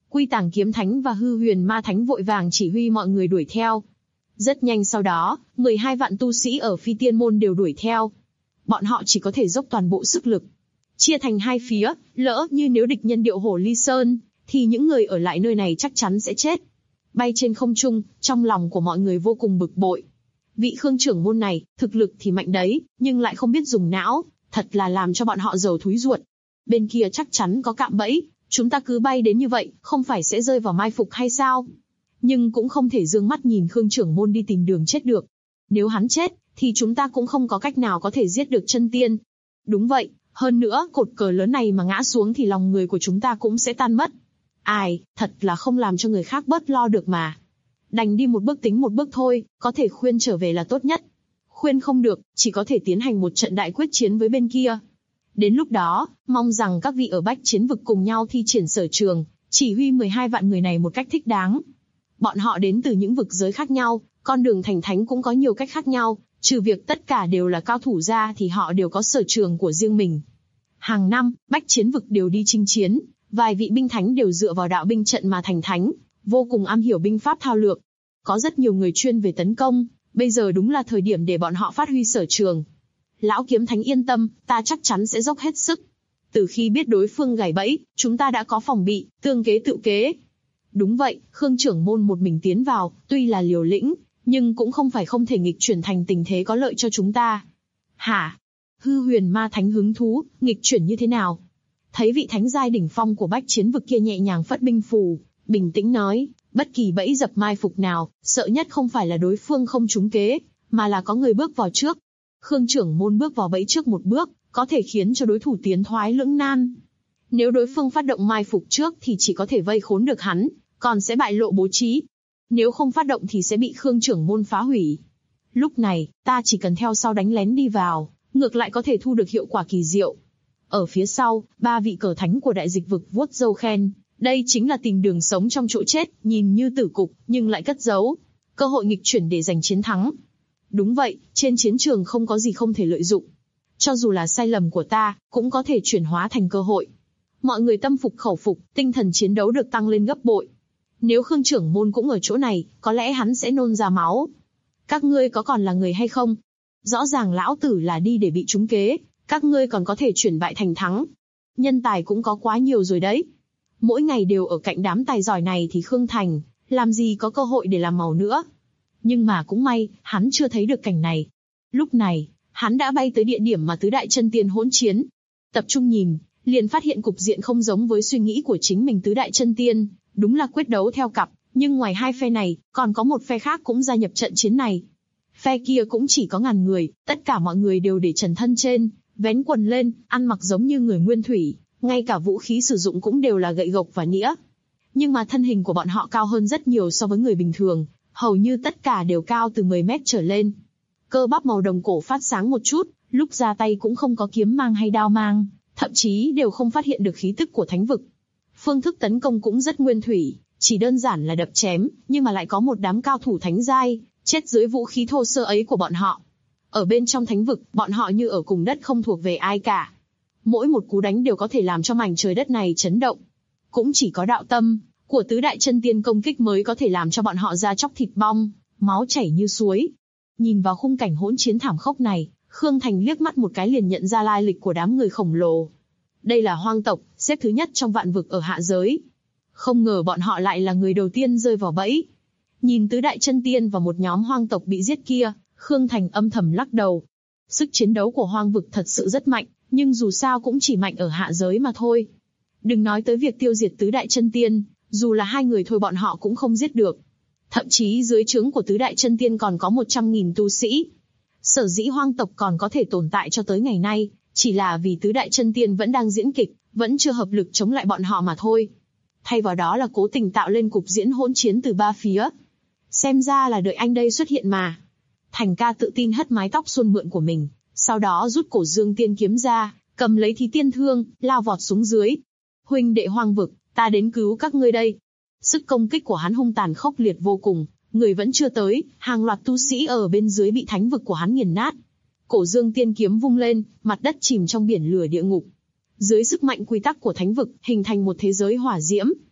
Speaker 2: Quy Tàng Kiếm Thánh và Hư Huyền Ma Thánh vội vàng chỉ huy mọi người đuổi theo. Rất nhanh sau đó, 12 vạn tu sĩ ở Phi Tiên Môn đều đuổi theo. Bọn họ chỉ có thể dốc toàn bộ sức lực. Chia thành hai phía, lỡ như nếu địch nhân điệu hổ ly sơn, thì những người ở lại nơi này chắc chắn sẽ chết. Bay trên không trung, trong lòng của mọi người vô cùng bực bội. Vị Khương trưởng môn này, thực lực thì mạnh đấy, nhưng lại không biết dùng não, thật là làm cho bọn họ dầu thúi ruột. Bên kia chắc chắn có cạm bẫy, chúng ta cứ bay đến như vậy, không phải sẽ rơi vào mai phục hay sao? Nhưng cũng không thể dương mắt nhìn Khương trưởng môn đi tìm đường chết được. Nếu hắn chết, thì chúng ta cũng không có cách nào có thể giết được chân tiên. Đúng vậy, hơn nữa cột cờ lớn này mà ngã xuống thì lòng người của chúng ta cũng sẽ tan mất. Ai, thật là không làm cho người khác bớt lo được mà. Đành đi một bước tính một bước thôi, có thể khuyên trở về là tốt nhất. Khuyên không được, chỉ có thể tiến hành một trận đại quyết chiến với bên kia. Đến lúc đó, mong rằng các vị ở Bách Chiến Vực cùng nhau thi triển sở trường, chỉ huy 12 vạn người này một cách thích đáng. Bọn họ đến từ những vực giới khác nhau, con đường thành thánh cũng có nhiều cách khác nhau, trừ việc tất cả đều là cao thủ ra thì họ đều có sở trường của riêng mình. Hàng năm, Bách Chiến Vực đều đi chinh chiến, vài vị binh thánh đều dựa vào đạo binh trận mà thành thánh, vô cùng am hiểu binh pháp thao lược. Có rất nhiều người chuyên về tấn công, bây giờ đúng là thời điểm để bọn họ phát huy sở trường. Lão Kiếm Thánh yên tâm, ta chắc chắn sẽ dốc hết sức. Từ khi biết đối phương gài bẫy, chúng ta đã có phòng bị, tương kế tự kế. Đúng vậy, Khương trưởng môn một mình tiến vào, tuy là liều lĩnh, nhưng cũng không phải không thể nghịch chuyển thành tình thế có lợi cho chúng ta. Hả? Hư Huyền Ma Thánh hứng thú, nghịch chuyển như thế nào? Thấy vị thánh giai đỉnh phong của Bách Chiến Vực kia nhẹ nhàng phất binh phù, bình tĩnh nói, bất kỳ bẫy dập mai phục nào, sợ nhất không phải là đối phương không trúng kế, mà là có người bước vào trước. Khương trưởng môn bước vào bẫy trước một bước, có thể khiến cho đối thủ tiến thoái lưỡng nan. Nếu đối phương phát động mai phục trước thì chỉ có thể vây khốn được hắn, còn sẽ bại lộ bố trí. Nếu không phát động thì sẽ bị Khương trưởng môn phá hủy. Lúc này, ta chỉ cần theo sau đánh lén đi vào, ngược lại có thể thu được hiệu quả kỳ diệu. Ở phía sau, 3 vị cờ thánh của đại dịch vực vuốt râu khen, đây chính là tìm đường sống trong chỗ chết, nhìn như tử cục, nhưng lại cất giấu cơ hội nghịch chuyển để giành chiến thắng. Đúng vậy, trên chiến trường không có gì không thể lợi dụng. Cho dù là sai lầm của ta, cũng có thể chuyển hóa thành cơ hội. Mọi người tâm phục khẩu phục, tinh thần chiến đấu được tăng lên gấp bội. Nếu Khương trưởng môn cũng ở chỗ này, có lẽ hắn sẽ nôn ra máu. Các ngươi có còn là người hay không? Rõ ràng lão tử là đi để bị trúng kế, các ngươi còn có thể chuyển bại thành thắng. Nhân tài cũng có quá nhiều rồi đấy. Mỗi ngày đều ở cạnh đám tài giỏi này thì Khương Thành, làm gì có cơ hội để làm màu nữa. Nhưng mà cũng may, hắn chưa thấy được cảnh này. Lúc này, hắn đã bay tới địa điểm mà tứ đại chân tiên hỗn chiến. Tập trung nhìn, liền phát hiện cục diện không giống với suy nghĩ của chính mình tứ đại chân tiên, đúng là quyết đấu theo cặp, nhưng ngoài hai phe này, còn có một phe khác cũng gia nhập trận chiến này. Phe kia cũng chỉ có ngàn người, tất cả mọi người đều để trần thân trên, vén quần lên, ăn mặc giống như người nguyên thủy, ngay cả vũ khí sử dụng cũng đều là gậy gộc và nĩa. Nhưng mà thân hình của bọn họ cao hơn rất nhiều so với người bình thường, hầu như tất cả đều cao từ 10 mét trở lên. Cơ bắp màu đồng cổ phát sáng một chút, lúc ra tay cũng không có kiếm mang hay đao mang, thậm chí đều không phát hiện được khí tức của thánh vực. Phương thức tấn công cũng rất nguyên thủy, chỉ đơn giản là đập chém, nhưng mà lại có một đám cao thủ thánh giai, chết dưới vũ khí thô sơ ấy của bọn họ. Ở bên trong thánh vực, bọn họ như ở cùng đất không thuộc về ai cả. Mỗi một cú đánh đều có thể làm cho mảnh trời đất này chấn động. Cũng chỉ có đạo tâm của tứ đại chân tiên công kích mới có thể làm cho bọn họ da chóc thịt bong, máu chảy như suối. Nhìn vào khung cảnh hỗn chiến thảm khốc này, Khương Thành liếc mắt một cái liền nhận ra lai lịch của đám người khổng lồ. Đây là hoang tộc, xếp thứ nhất trong vạn vực ở hạ giới. Không ngờ bọn họ lại là người đầu tiên rơi vào bẫy. Nhìn tứ đại chân tiên và một nhóm hoang tộc bị giết kia, Khương Thành âm thầm lắc đầu. Sức chiến đấu của hoang vực thật sự rất mạnh, nhưng dù sao cũng chỉ mạnh ở hạ giới mà thôi. Đừng nói tới việc tiêu diệt tứ đại chân tiên, dù là 2 người thôi bọn họ cũng không giết được. Thậm chí dưới trướng của tứ đại chân tiên còn có 100.000 tu sĩ. Sở dĩ hoang tộc còn có thể tồn tại cho tới ngày nay, chỉ là vì tứ đại chân tiên vẫn đang diễn kịch, vẫn chưa hợp lực chống lại bọn họ mà thôi. Thay vào đó là cố tình tạo lên cục diễn hỗn chiến từ 3 phía. Xem ra là đợi anh đây xuất hiện mà. Thành ca tự tin hất mái tóc suôn mượn của mình, sau đó rút cổ dương tiên kiếm ra, cầm lấy thí tiên thương, lao vọt xuống dưới. Huynh đệ hoang vực, ta đến cứu các ngươi đây. Sức công kích của hắn hung tàn khốc liệt vô cùng, người vẫn chưa tới, hàng loạt tu sĩ ở bên dưới bị thánh vực của hắn nghiền nát. Cổ dương tiên kiếm vung lên, mặt đất chìm trong biển lửa địa ngục. Dưới sức mạnh quy tắc của thánh vực, hình thành một thế giới hỏa diễm.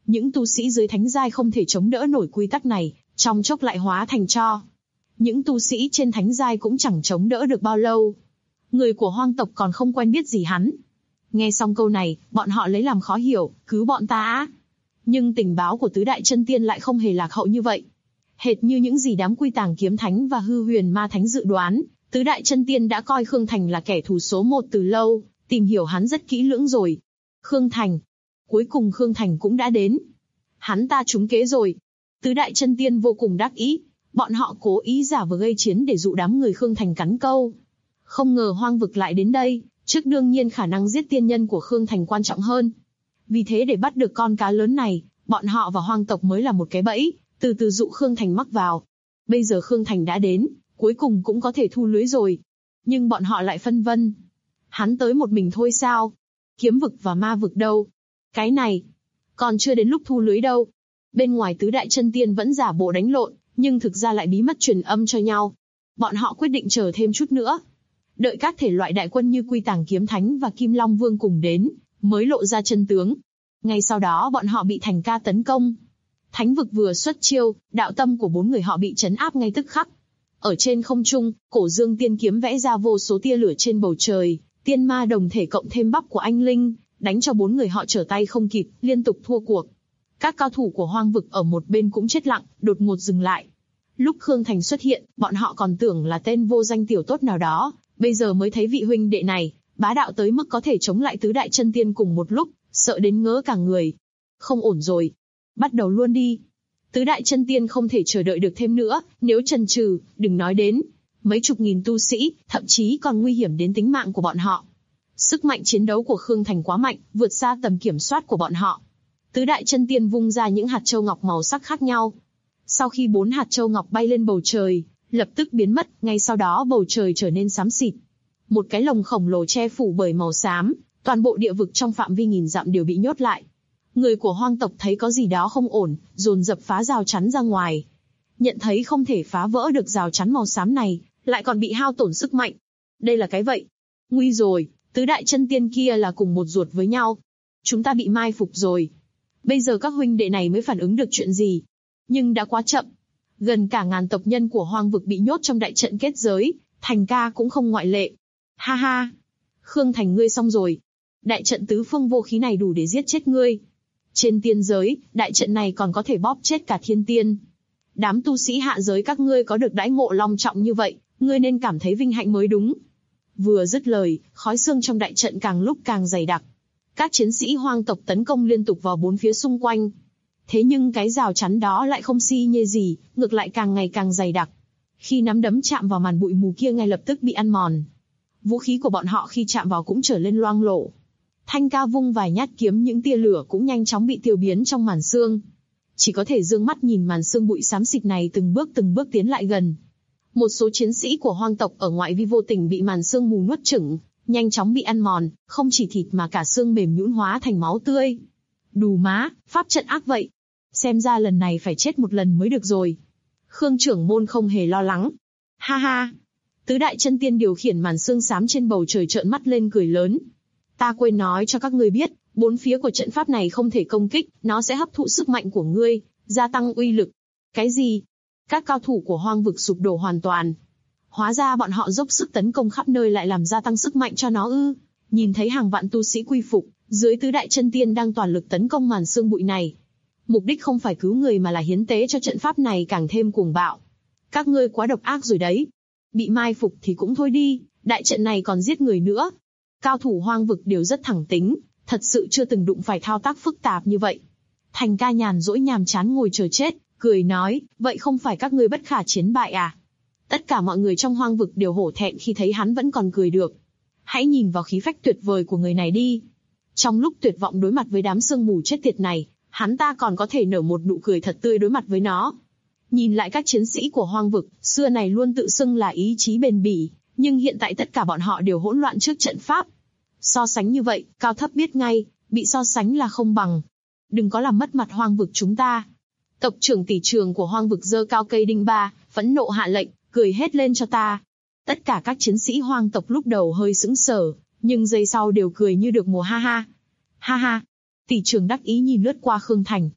Speaker 2: Những tu sĩ dưới thánh giai không thể chống đỡ nổi quy tắc này, trong chốc lại hóa thành tro. Những tu sĩ trên thánh giai cũng chẳng chống đỡ được bao lâu. Người của hoang tộc còn không quen biết gì hắn. Nghe xong câu này, bọn họ lấy làm khó hiểu, cứu bọn ta á. Nhưng tình báo của tứ đại chân tiên lại không hề lạc hậu như vậy. Hệt như những gì đám Quy Tàng Kiếm Thánh và Hư Huyền Ma Thánh dự đoán, tứ đại chân tiên đã coi Khương Thành là kẻ thù số một từ lâu, tìm hiểu hắn rất kỹ lưỡng rồi. Khương Thành. Cuối cùng Khương Thành cũng đã đến. Hắn ta trúng kế rồi. Tứ đại chân tiên vô cùng đắc ý. Bọn họ cố ý giả vờ gây chiến để dụ đám người Khương Thành cắn câu. Không ngờ hoang vực lại đến đây, trước đương nhiên khả năng giết tiên nhân của Khương Thành quan trọng hơn. Vì thế để bắt được con cá lớn này, bọn họ và hoang tộc mới là một cái bẫy, từ từ dụ Khương Thành mắc vào. Bây giờ Khương Thành đã đến, cuối cùng cũng có thể thu lưới rồi. Nhưng bọn họ lại phân vân. Hắn tới một mình thôi sao? Kiếm vực và ma vực đâu? Cái này, còn chưa đến lúc thu lưới đâu. Bên ngoài tứ đại chân tiên vẫn giả bộ đánh lộn, nhưng thực ra lại bí mật truyền âm cho nhau. Bọn họ quyết định chờ thêm chút nữa. Đợi các thể loại đại quân như Quy Tàng Kiếm Thánh và Kim Long Vương cùng đến, mới lộ ra chân tướng. Ngay sau đó bọn họ bị Thành Ca tấn công. Thánh vực vừa xuất chiêu, đạo tâm của 4 người họ bị trấn áp ngay tức khắc. Ở trên không trung, Cổ Dương Tiên Kiếm vẽ ra vô số tia lửa trên bầu trời, tiên ma đồng thể cộng thêm bắp của anh Linh, đánh cho 4 người họ trở tay không kịp, liên tục thua cuộc. Các cao thủ của hoang vực ở một bên cũng chết lặng, đột ngột dừng lại. Lúc Khương Thành xuất hiện, bọn họ còn tưởng là tên vô danh tiểu tốt nào đó, bây giờ mới thấy vị huynh đệ này, bá đạo tới mức có thể chống lại tứ đại chân tiên cùng một lúc, sợ đến ngớ cả người. Không ổn rồi. Bắt đầu luôn đi. Tứ đại chân tiên không thể chờ đợi được thêm nữa, nếu chần chừ, đừng nói đến mấy chục nghìn tu sĩ, thậm chí còn nguy hiểm đến tính mạng của bọn họ. Sức mạnh chiến đấu của Khương Thành quá mạnh, vượt xa tầm kiểm soát của bọn họ. Tứ đại chân tiên vung ra những hạt châu ngọc màu sắc khác nhau. Sau khi 4 hạt châu ngọc bay lên bầu trời, lập tức biến mất, ngay sau đó bầu trời trở nên xám xịt. Một cái lồng khổng lồ che phủ bởi màu xám, toàn bộ địa vực trong phạm vi nghìn dặm đều bị nhốt lại. Người của hoang tộc thấy có gì đó không ổn, dồn dập phá rào chắn ra ngoài. Nhận thấy không thể phá vỡ được rào chắn màu xám này, lại còn bị hao tổn sức mạnh. Đây là cái vậy. Nguy rồi, tứ đại chân tiên kia là cùng một ruột với nhau. Chúng ta bị mai phục rồi. Bây giờ các huynh đệ này mới phản ứng được chuyện gì. Nhưng đã quá chậm. Gần cả ngàn tộc nhân của hoang vực bị nhốt trong đại trận kết giới, Thành Ca cũng không ngoại lệ. Ha ha! Khương Thành ngươi xong rồi. Đại trận tứ phương vô khí này đủ để giết chết ngươi. Trên tiên giới, đại trận này còn có thể bóp chết cả thiên tiên. Đám tu sĩ hạ giới các ngươi có được đãi ngộ long trọng như vậy, ngươi nên cảm thấy vinh hạnh mới đúng. Vừa dứt lời, khói xương trong đại trận càng lúc càng dày đặc. Các chiến sĩ hoang tộc tấn công liên tục vào 4 phía xung quanh. Thế nhưng cái rào chắn đó lại không si nhê gì, ngược lại càng ngày càng dày đặc. Khi nắm đấm chạm vào màn bụi mù kia ngay lập tức bị ăn mòn. Vũ khí của bọn họ khi chạm vào cũng trở lên loang lổ. Thanh Ca vung vài nhát kiếm, những tia lửa cũng nhanh chóng bị tiêu biến trong màn sương. Chỉ có thể dương mắt nhìn màn sương bụi xám xịt này từng bước tiến lại gần. Một số chiến sĩ của hoang tộc ở ngoại vi vô tình bị màn sương mù nuốt chửng, nhanh chóng bị ăn mòn, không chỉ thịt mà cả xương mềm nhũn hóa thành máu tươi. Đù má, pháp trận ác vậy. Xem ra lần này phải chết một lần mới được rồi. Khương trưởng môn không hề lo lắng. Ha ha. Tứ đại chân tiên điều khiển màn sương xám trên bầu trời trợn mắt lên cười lớn. Ta quên nói cho các ngươi biết, 4 phía của trận pháp này không thể công kích, nó sẽ hấp thụ sức mạnh của ngươi, gia tăng uy lực. Cái gì? Các cao thủ của hoang vực sụp đổ hoàn toàn. Hóa ra bọn họ dốc sức tấn công khắp nơi lại làm gia tăng sức mạnh cho nó ư? Nhìn thấy hàng vạn tu sĩ quy phục, dưới tứ đại chân tiên đang toàn lực tấn công màn sương bụi này. Mục đích không phải cứu người mà là hiến tế cho trận pháp này càng thêm cuồng bạo. Các ngươi quá độc ác rồi đấy. Bị mai phục thì cũng thôi đi, đại trận này còn giết người nữa. Cao thủ hoang vực đều rất thẳng tính, thật sự chưa từng đụng phải thao tác phức tạp như vậy. Thành Ca nhàn rỗi nhàm chán ngồi chờ chết, cười nói, vậy không phải các ngươi bất khả chiến bại à? Tất cả mọi người trong hoang vực đều hổ thẹn khi thấy hắn vẫn còn cười được. Hãy nhìn vào khí phách tuyệt vời của người này đi. Trong lúc tuyệt vọng đối mặt với đám sương mù chết tiệt này, hắn ta còn có thể nở một nụ cười thật tươi đối mặt với nó. Nhìn lại các chiến sĩ của hoang vực, xưa này luôn tự xưng là ý chí bền bỉ, nhưng hiện tại tất cả bọn họ đều hỗn loạn trước trận pháp. So sánh như vậy, cao thấp biết ngay, bị so sánh là không bằng. Đừng có làm mất mặt hoang vực chúng ta. Tộc trưởng tỷ trường của hoang vực giơ cao cây đinh ba, phẫn nộ hạ lệnh, cười hết lên cho ta. Tất cả các chiến sĩ hoang tộc lúc đầu hơi sững sờ, nhưng giây sau đều cười như được mùa ha ha. Ha ha. Tỷ trường đắc ý nhìn lướt qua Khương Thành,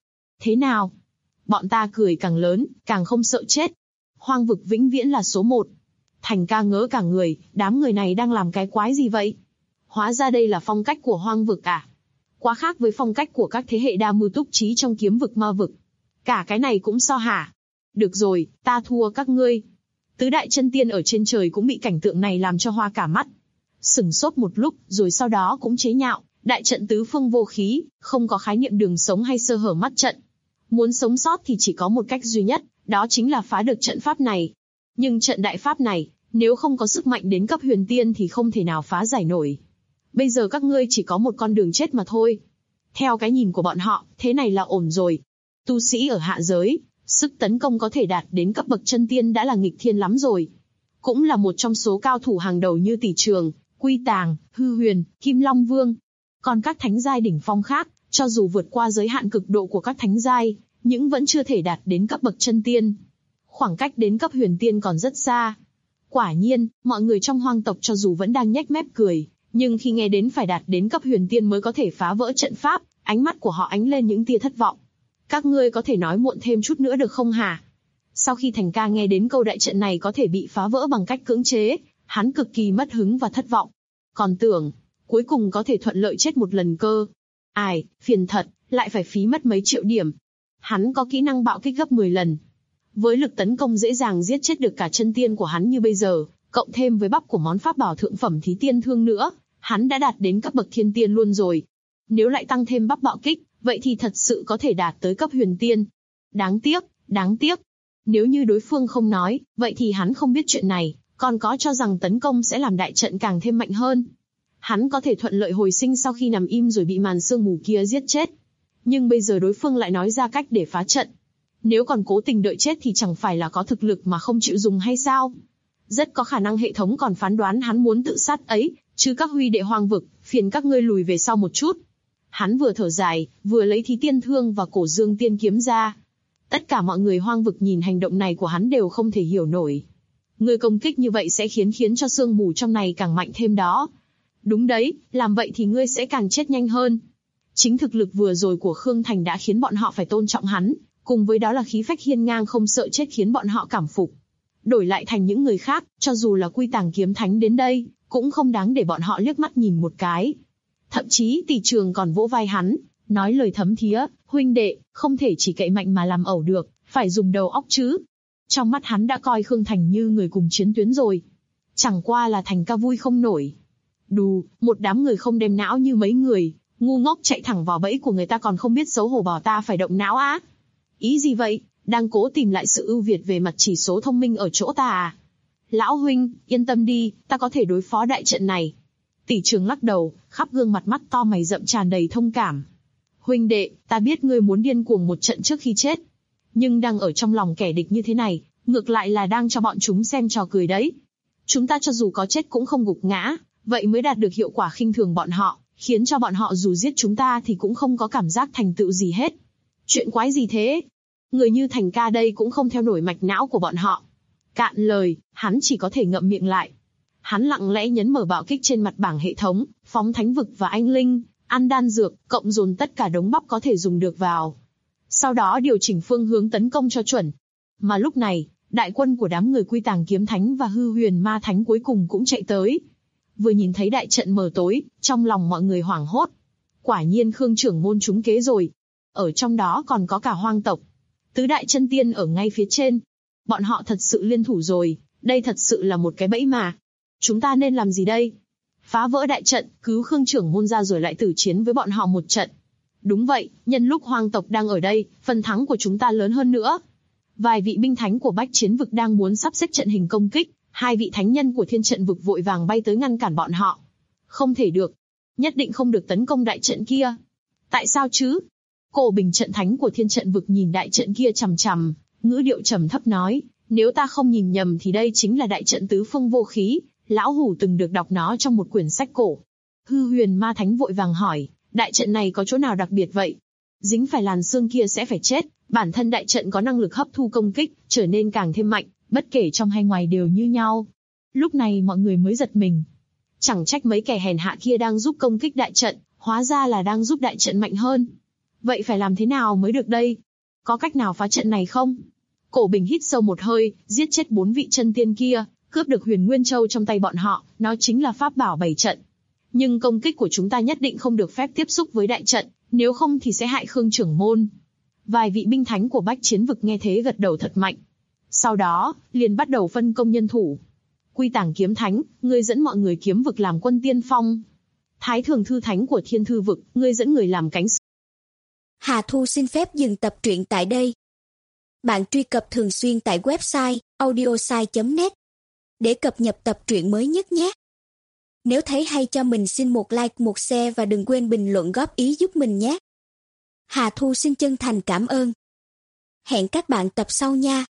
Speaker 2: Thế nào? Bọn ta cười càng lớn, càng không sợ chết. Hoang vực vĩnh viễn là số 1. Thành ca ngỡ cả người, đám người này đang làm cái quái gì vậy? Hóa ra đây là phong cách của hoang vực à? Quá khác với phong cách của các thế hệ đa mưu túc trí trong kiếm vực ma vực. Cả cái này cũng so hả? Được rồi, ta thua các ngươi. Tứ đại chân tiên ở trên trời cũng bị cảnh tượng này làm cho hoa cả mắt. Sửng sốt một lúc, rồi sau đó cũng chế nhạo, đại trận tứ phương vô khí, không có khái niệm đường sống hay sơ hở mắt trận. Muốn sống sót thì chỉ có một cách duy nhất, đó chính là phá được trận pháp này. Nhưng trận đại pháp này, nếu không có sức mạnh đến cấp huyền tiên thì không thể nào phá giải nổi. Bây giờ các ngươi chỉ có một con đường chết mà thôi. Theo cái nhìn của bọn họ, thế này là ổn rồi. Tu sĩ ở hạ giới, sức tấn công có thể đạt đến cấp bậc chân tiên đã là nghịch thiên lắm rồi. Cũng là một trong số cao thủ hàng đầu như Tỷ Trường, Quy Tàng, Hư Huyền, Kim Long Vương. Còn các thánh giai đỉnh phong khác, cho dù vượt qua giới hạn cực độ của các thánh giai, nhưng vẫn chưa thể đạt đến cấp bậc chân tiên. Khoảng cách đến cấp huyền tiên còn rất xa. Quả nhiên, mọi người trong hoang tộc cho dù vẫn đang nhếch mép cười, nhưng khi nghe đến phải đạt đến cấp huyền tiên mới có thể phá vỡ trận pháp, ánh mắt của họ ánh lên những tia thất vọng. Các ngươi có thể nói muộn thêm chút nữa được không hả? Sau khi Thành ca nghe đến câu đại trận này có thể bị phá vỡ bằng cách cưỡng chế, hắn cực kỳ mất hứng và thất vọng. Còn tưởng, cuối cùng có thể thuận lợi chết một lần cơ. Ai, phiền thật, lại phải phí mất mấy triệu điểm. Hắn có kỹ năng bạo kích gấp 10 lần. Với lực tấn công dễ dàng giết chết được cả chân tiên của hắn như bây giờ, cộng thêm với bắp của món pháp bảo thượng phẩm thí tiên thương nữa, hắn đã đạt đến cấp bậc thiên tiên luôn rồi. Nếu lại tăng thêm bắp bạo kích, vậy thì thật sự có thể đạt tới cấp huyền tiên. Đáng tiếc, đáng tiếc. Nếu như đối phương không nói, vậy thì hắn không biết chuyện này, còn có cho rằng tấn công sẽ làm đại trận càng thêm mạnh hơn. Hắn có thể thuận lợi hồi sinh sau khi nằm im rồi bị màn sương mù kia giết chết. Nhưng bây giờ đối phương lại nói ra cách để phá trận. Nếu còn cố tình đợi chết thì chẳng phải là có thực lực mà không chịu dùng hay sao? Rất có khả năng hệ thống còn phán đoán hắn muốn tự sát ấy, chứ các huy đệ hoang vực, phiền các ngươi lùi về sau một chút. Hắn vừa thở dài, vừa lấy thí tiên thương và cổ dương tiên kiếm ra. Tất cả mọi người hoang vực nhìn hành động này của hắn đều không thể hiểu nổi. Người công kích như vậy sẽ khiến cho sương mù trong này càng mạnh thêm đó. Đúng đấy, làm vậy thì ngươi sẽ càng chết nhanh hơn. Chính thực lực vừa rồi của Khương Thành đã khiến bọn họ phải tôn trọng hắn, cùng với đó là khí phách hiên ngang không sợ chết khiến bọn họ cảm phục. Đổi lại thành những người khác, cho dù là Quy Tàng kiếm thánh đến đây, cũng không đáng để bọn họ liếc mắt nhìn một cái. Thậm chí Tỷ Trường còn vỗ vai hắn, nói lời thấm thía, huynh đệ, không thể chỉ cậy mạnh mà làm ẩu được, phải dùng đầu óc chứ. Trong mắt hắn đã coi Khương Thành như người cùng chiến tuyến rồi. Chẳng qua là Thành ca vui không nổi. Đù, một đám người không đem não như mấy người, ngu ngốc chạy thẳng vào bẫy của người ta còn không biết xấu hổ bảo ta phải động não á. Ý gì vậy, đang cố tìm lại sự ưu việt về mặt chỉ số thông minh ở chỗ ta à? Lão huynh, yên tâm đi, ta có thể đối phó đại trận này. Tỷ Trường lắc đầu, khắp gương mặt mắt to mày rậm tràn đầy thông cảm. Huynh đệ, ta biết ngươi muốn điên cuồng một trận trước khi chết. Nhưng đang ở trong lòng kẻ địch như thế này, ngược lại là đang cho bọn chúng xem trò cười đấy. Chúng ta cho dù có chết cũng không gục ngã, vậy mới đạt được hiệu quả khinh thường bọn họ, khiến cho bọn họ dù giết chúng ta thì cũng không có cảm giác thành tựu gì hết. Chuyện quái gì thế? Người như Thành ca đây cũng không theo nổi mạch não của bọn họ. Cạn lời, hắn chỉ có thể ngậm miệng lại. Hắn lặng lẽ nhấn mở bạo kích trên mặt bảng hệ thống, phóng thánh vực và anh linh, ăn đan dược, cộng dồn tất cả đống bắp có thể dùng được vào. Sau đó điều chỉnh phương hướng tấn công cho chuẩn. Mà lúc này, đại quân của đám người Quy Tàng kiếm thánh và Hư Huyền ma thánh cuối cùng cũng chạy tới. Vừa nhìn thấy đại trận mờ tối, trong lòng mọi người hoảng hốt. Quả nhiên Khương trưởng môn trúng kế rồi. Ở trong đó còn có cả hoang tộc. Tứ đại chân tiên ở ngay phía trên. Bọn họ thật sự liên thủ rồi, đây thật sự là một cái bẫy mà. Chúng ta nên làm gì đây? Phá vỡ đại trận, cứu Khương trưởng môn ra rồi lại tử chiến với bọn họ một trận. Đúng vậy, nhân lúc hoang tộc đang ở đây, phần thắng của chúng ta lớn hơn nữa. Vài vị binh thánh của Bách Chiến vực đang muốn sắp xếp trận hình công kích, hai vị thánh nhân của Thiên Trận vực vội vàng bay tới ngăn cản bọn họ. Không thể được, nhất định không được tấn công đại trận kia. Tại sao chứ? Cổ Bình trận thánh của Thiên Trận vực nhìn đại trận kia chằm chằm, ngữ điệu trầm thấp nói, nếu ta không nhìn nhầm thì đây chính là đại trận tứ phương vô khí, lão hủ từng được đọc nó trong một quyển sách cổ. Hư Huyền ma thánh vội vàng hỏi, đại trận này có chỗ nào đặc biệt vậy? Dính phải làn xương kia sẽ phải chết, bản thân đại trận có năng lực hấp thu công kích, trở nên càng thêm mạnh, bất kể trong hay ngoài đều như nhau. Lúc này mọi người mới giật mình. Chẳng trách mấy kẻ hèn hạ kia đang giúp công kích đại trận, hóa ra là đang giúp đại trận mạnh hơn. Vậy phải làm thế nào mới được đây? Có cách nào phá trận này không? Cổ Bình hít sâu một hơi, giết chết 4 vị chân tiên kia, cướp được Huyền Nguyên Châu trong tay bọn họ, nó chính là pháp bảo bày trận. Nhưng công kích của chúng ta nhất định không được phép tiếp xúc với đại trận, nếu không thì sẽ hại Khương trưởng môn. Vài vị binh thánh của Bách Chiến vực nghe thế gật đầu thật mạnh. Sau đó, liền bắt đầu phân công nhân thủ. Quy Tàng kiếm thánh, ngươi dẫn mọi người kiếm vực làm quân tiên phong. Thái Thường thư thánh của Thiên Thư vực, ngươi dẫn người làm cánh.
Speaker 3: Hà Thu xin phép dừng tập truyện tại đây. Bạn truy cập thường xuyên tại website audiosai.net để cập nhật tập truyện mới nhất nhé. Nếu thấy hay cho mình xin một like, một share và đừng quên bình luận góp ý giúp mình nhé. Hà Thu xin chân thành cảm ơn. Hẹn các bạn tập sau nha.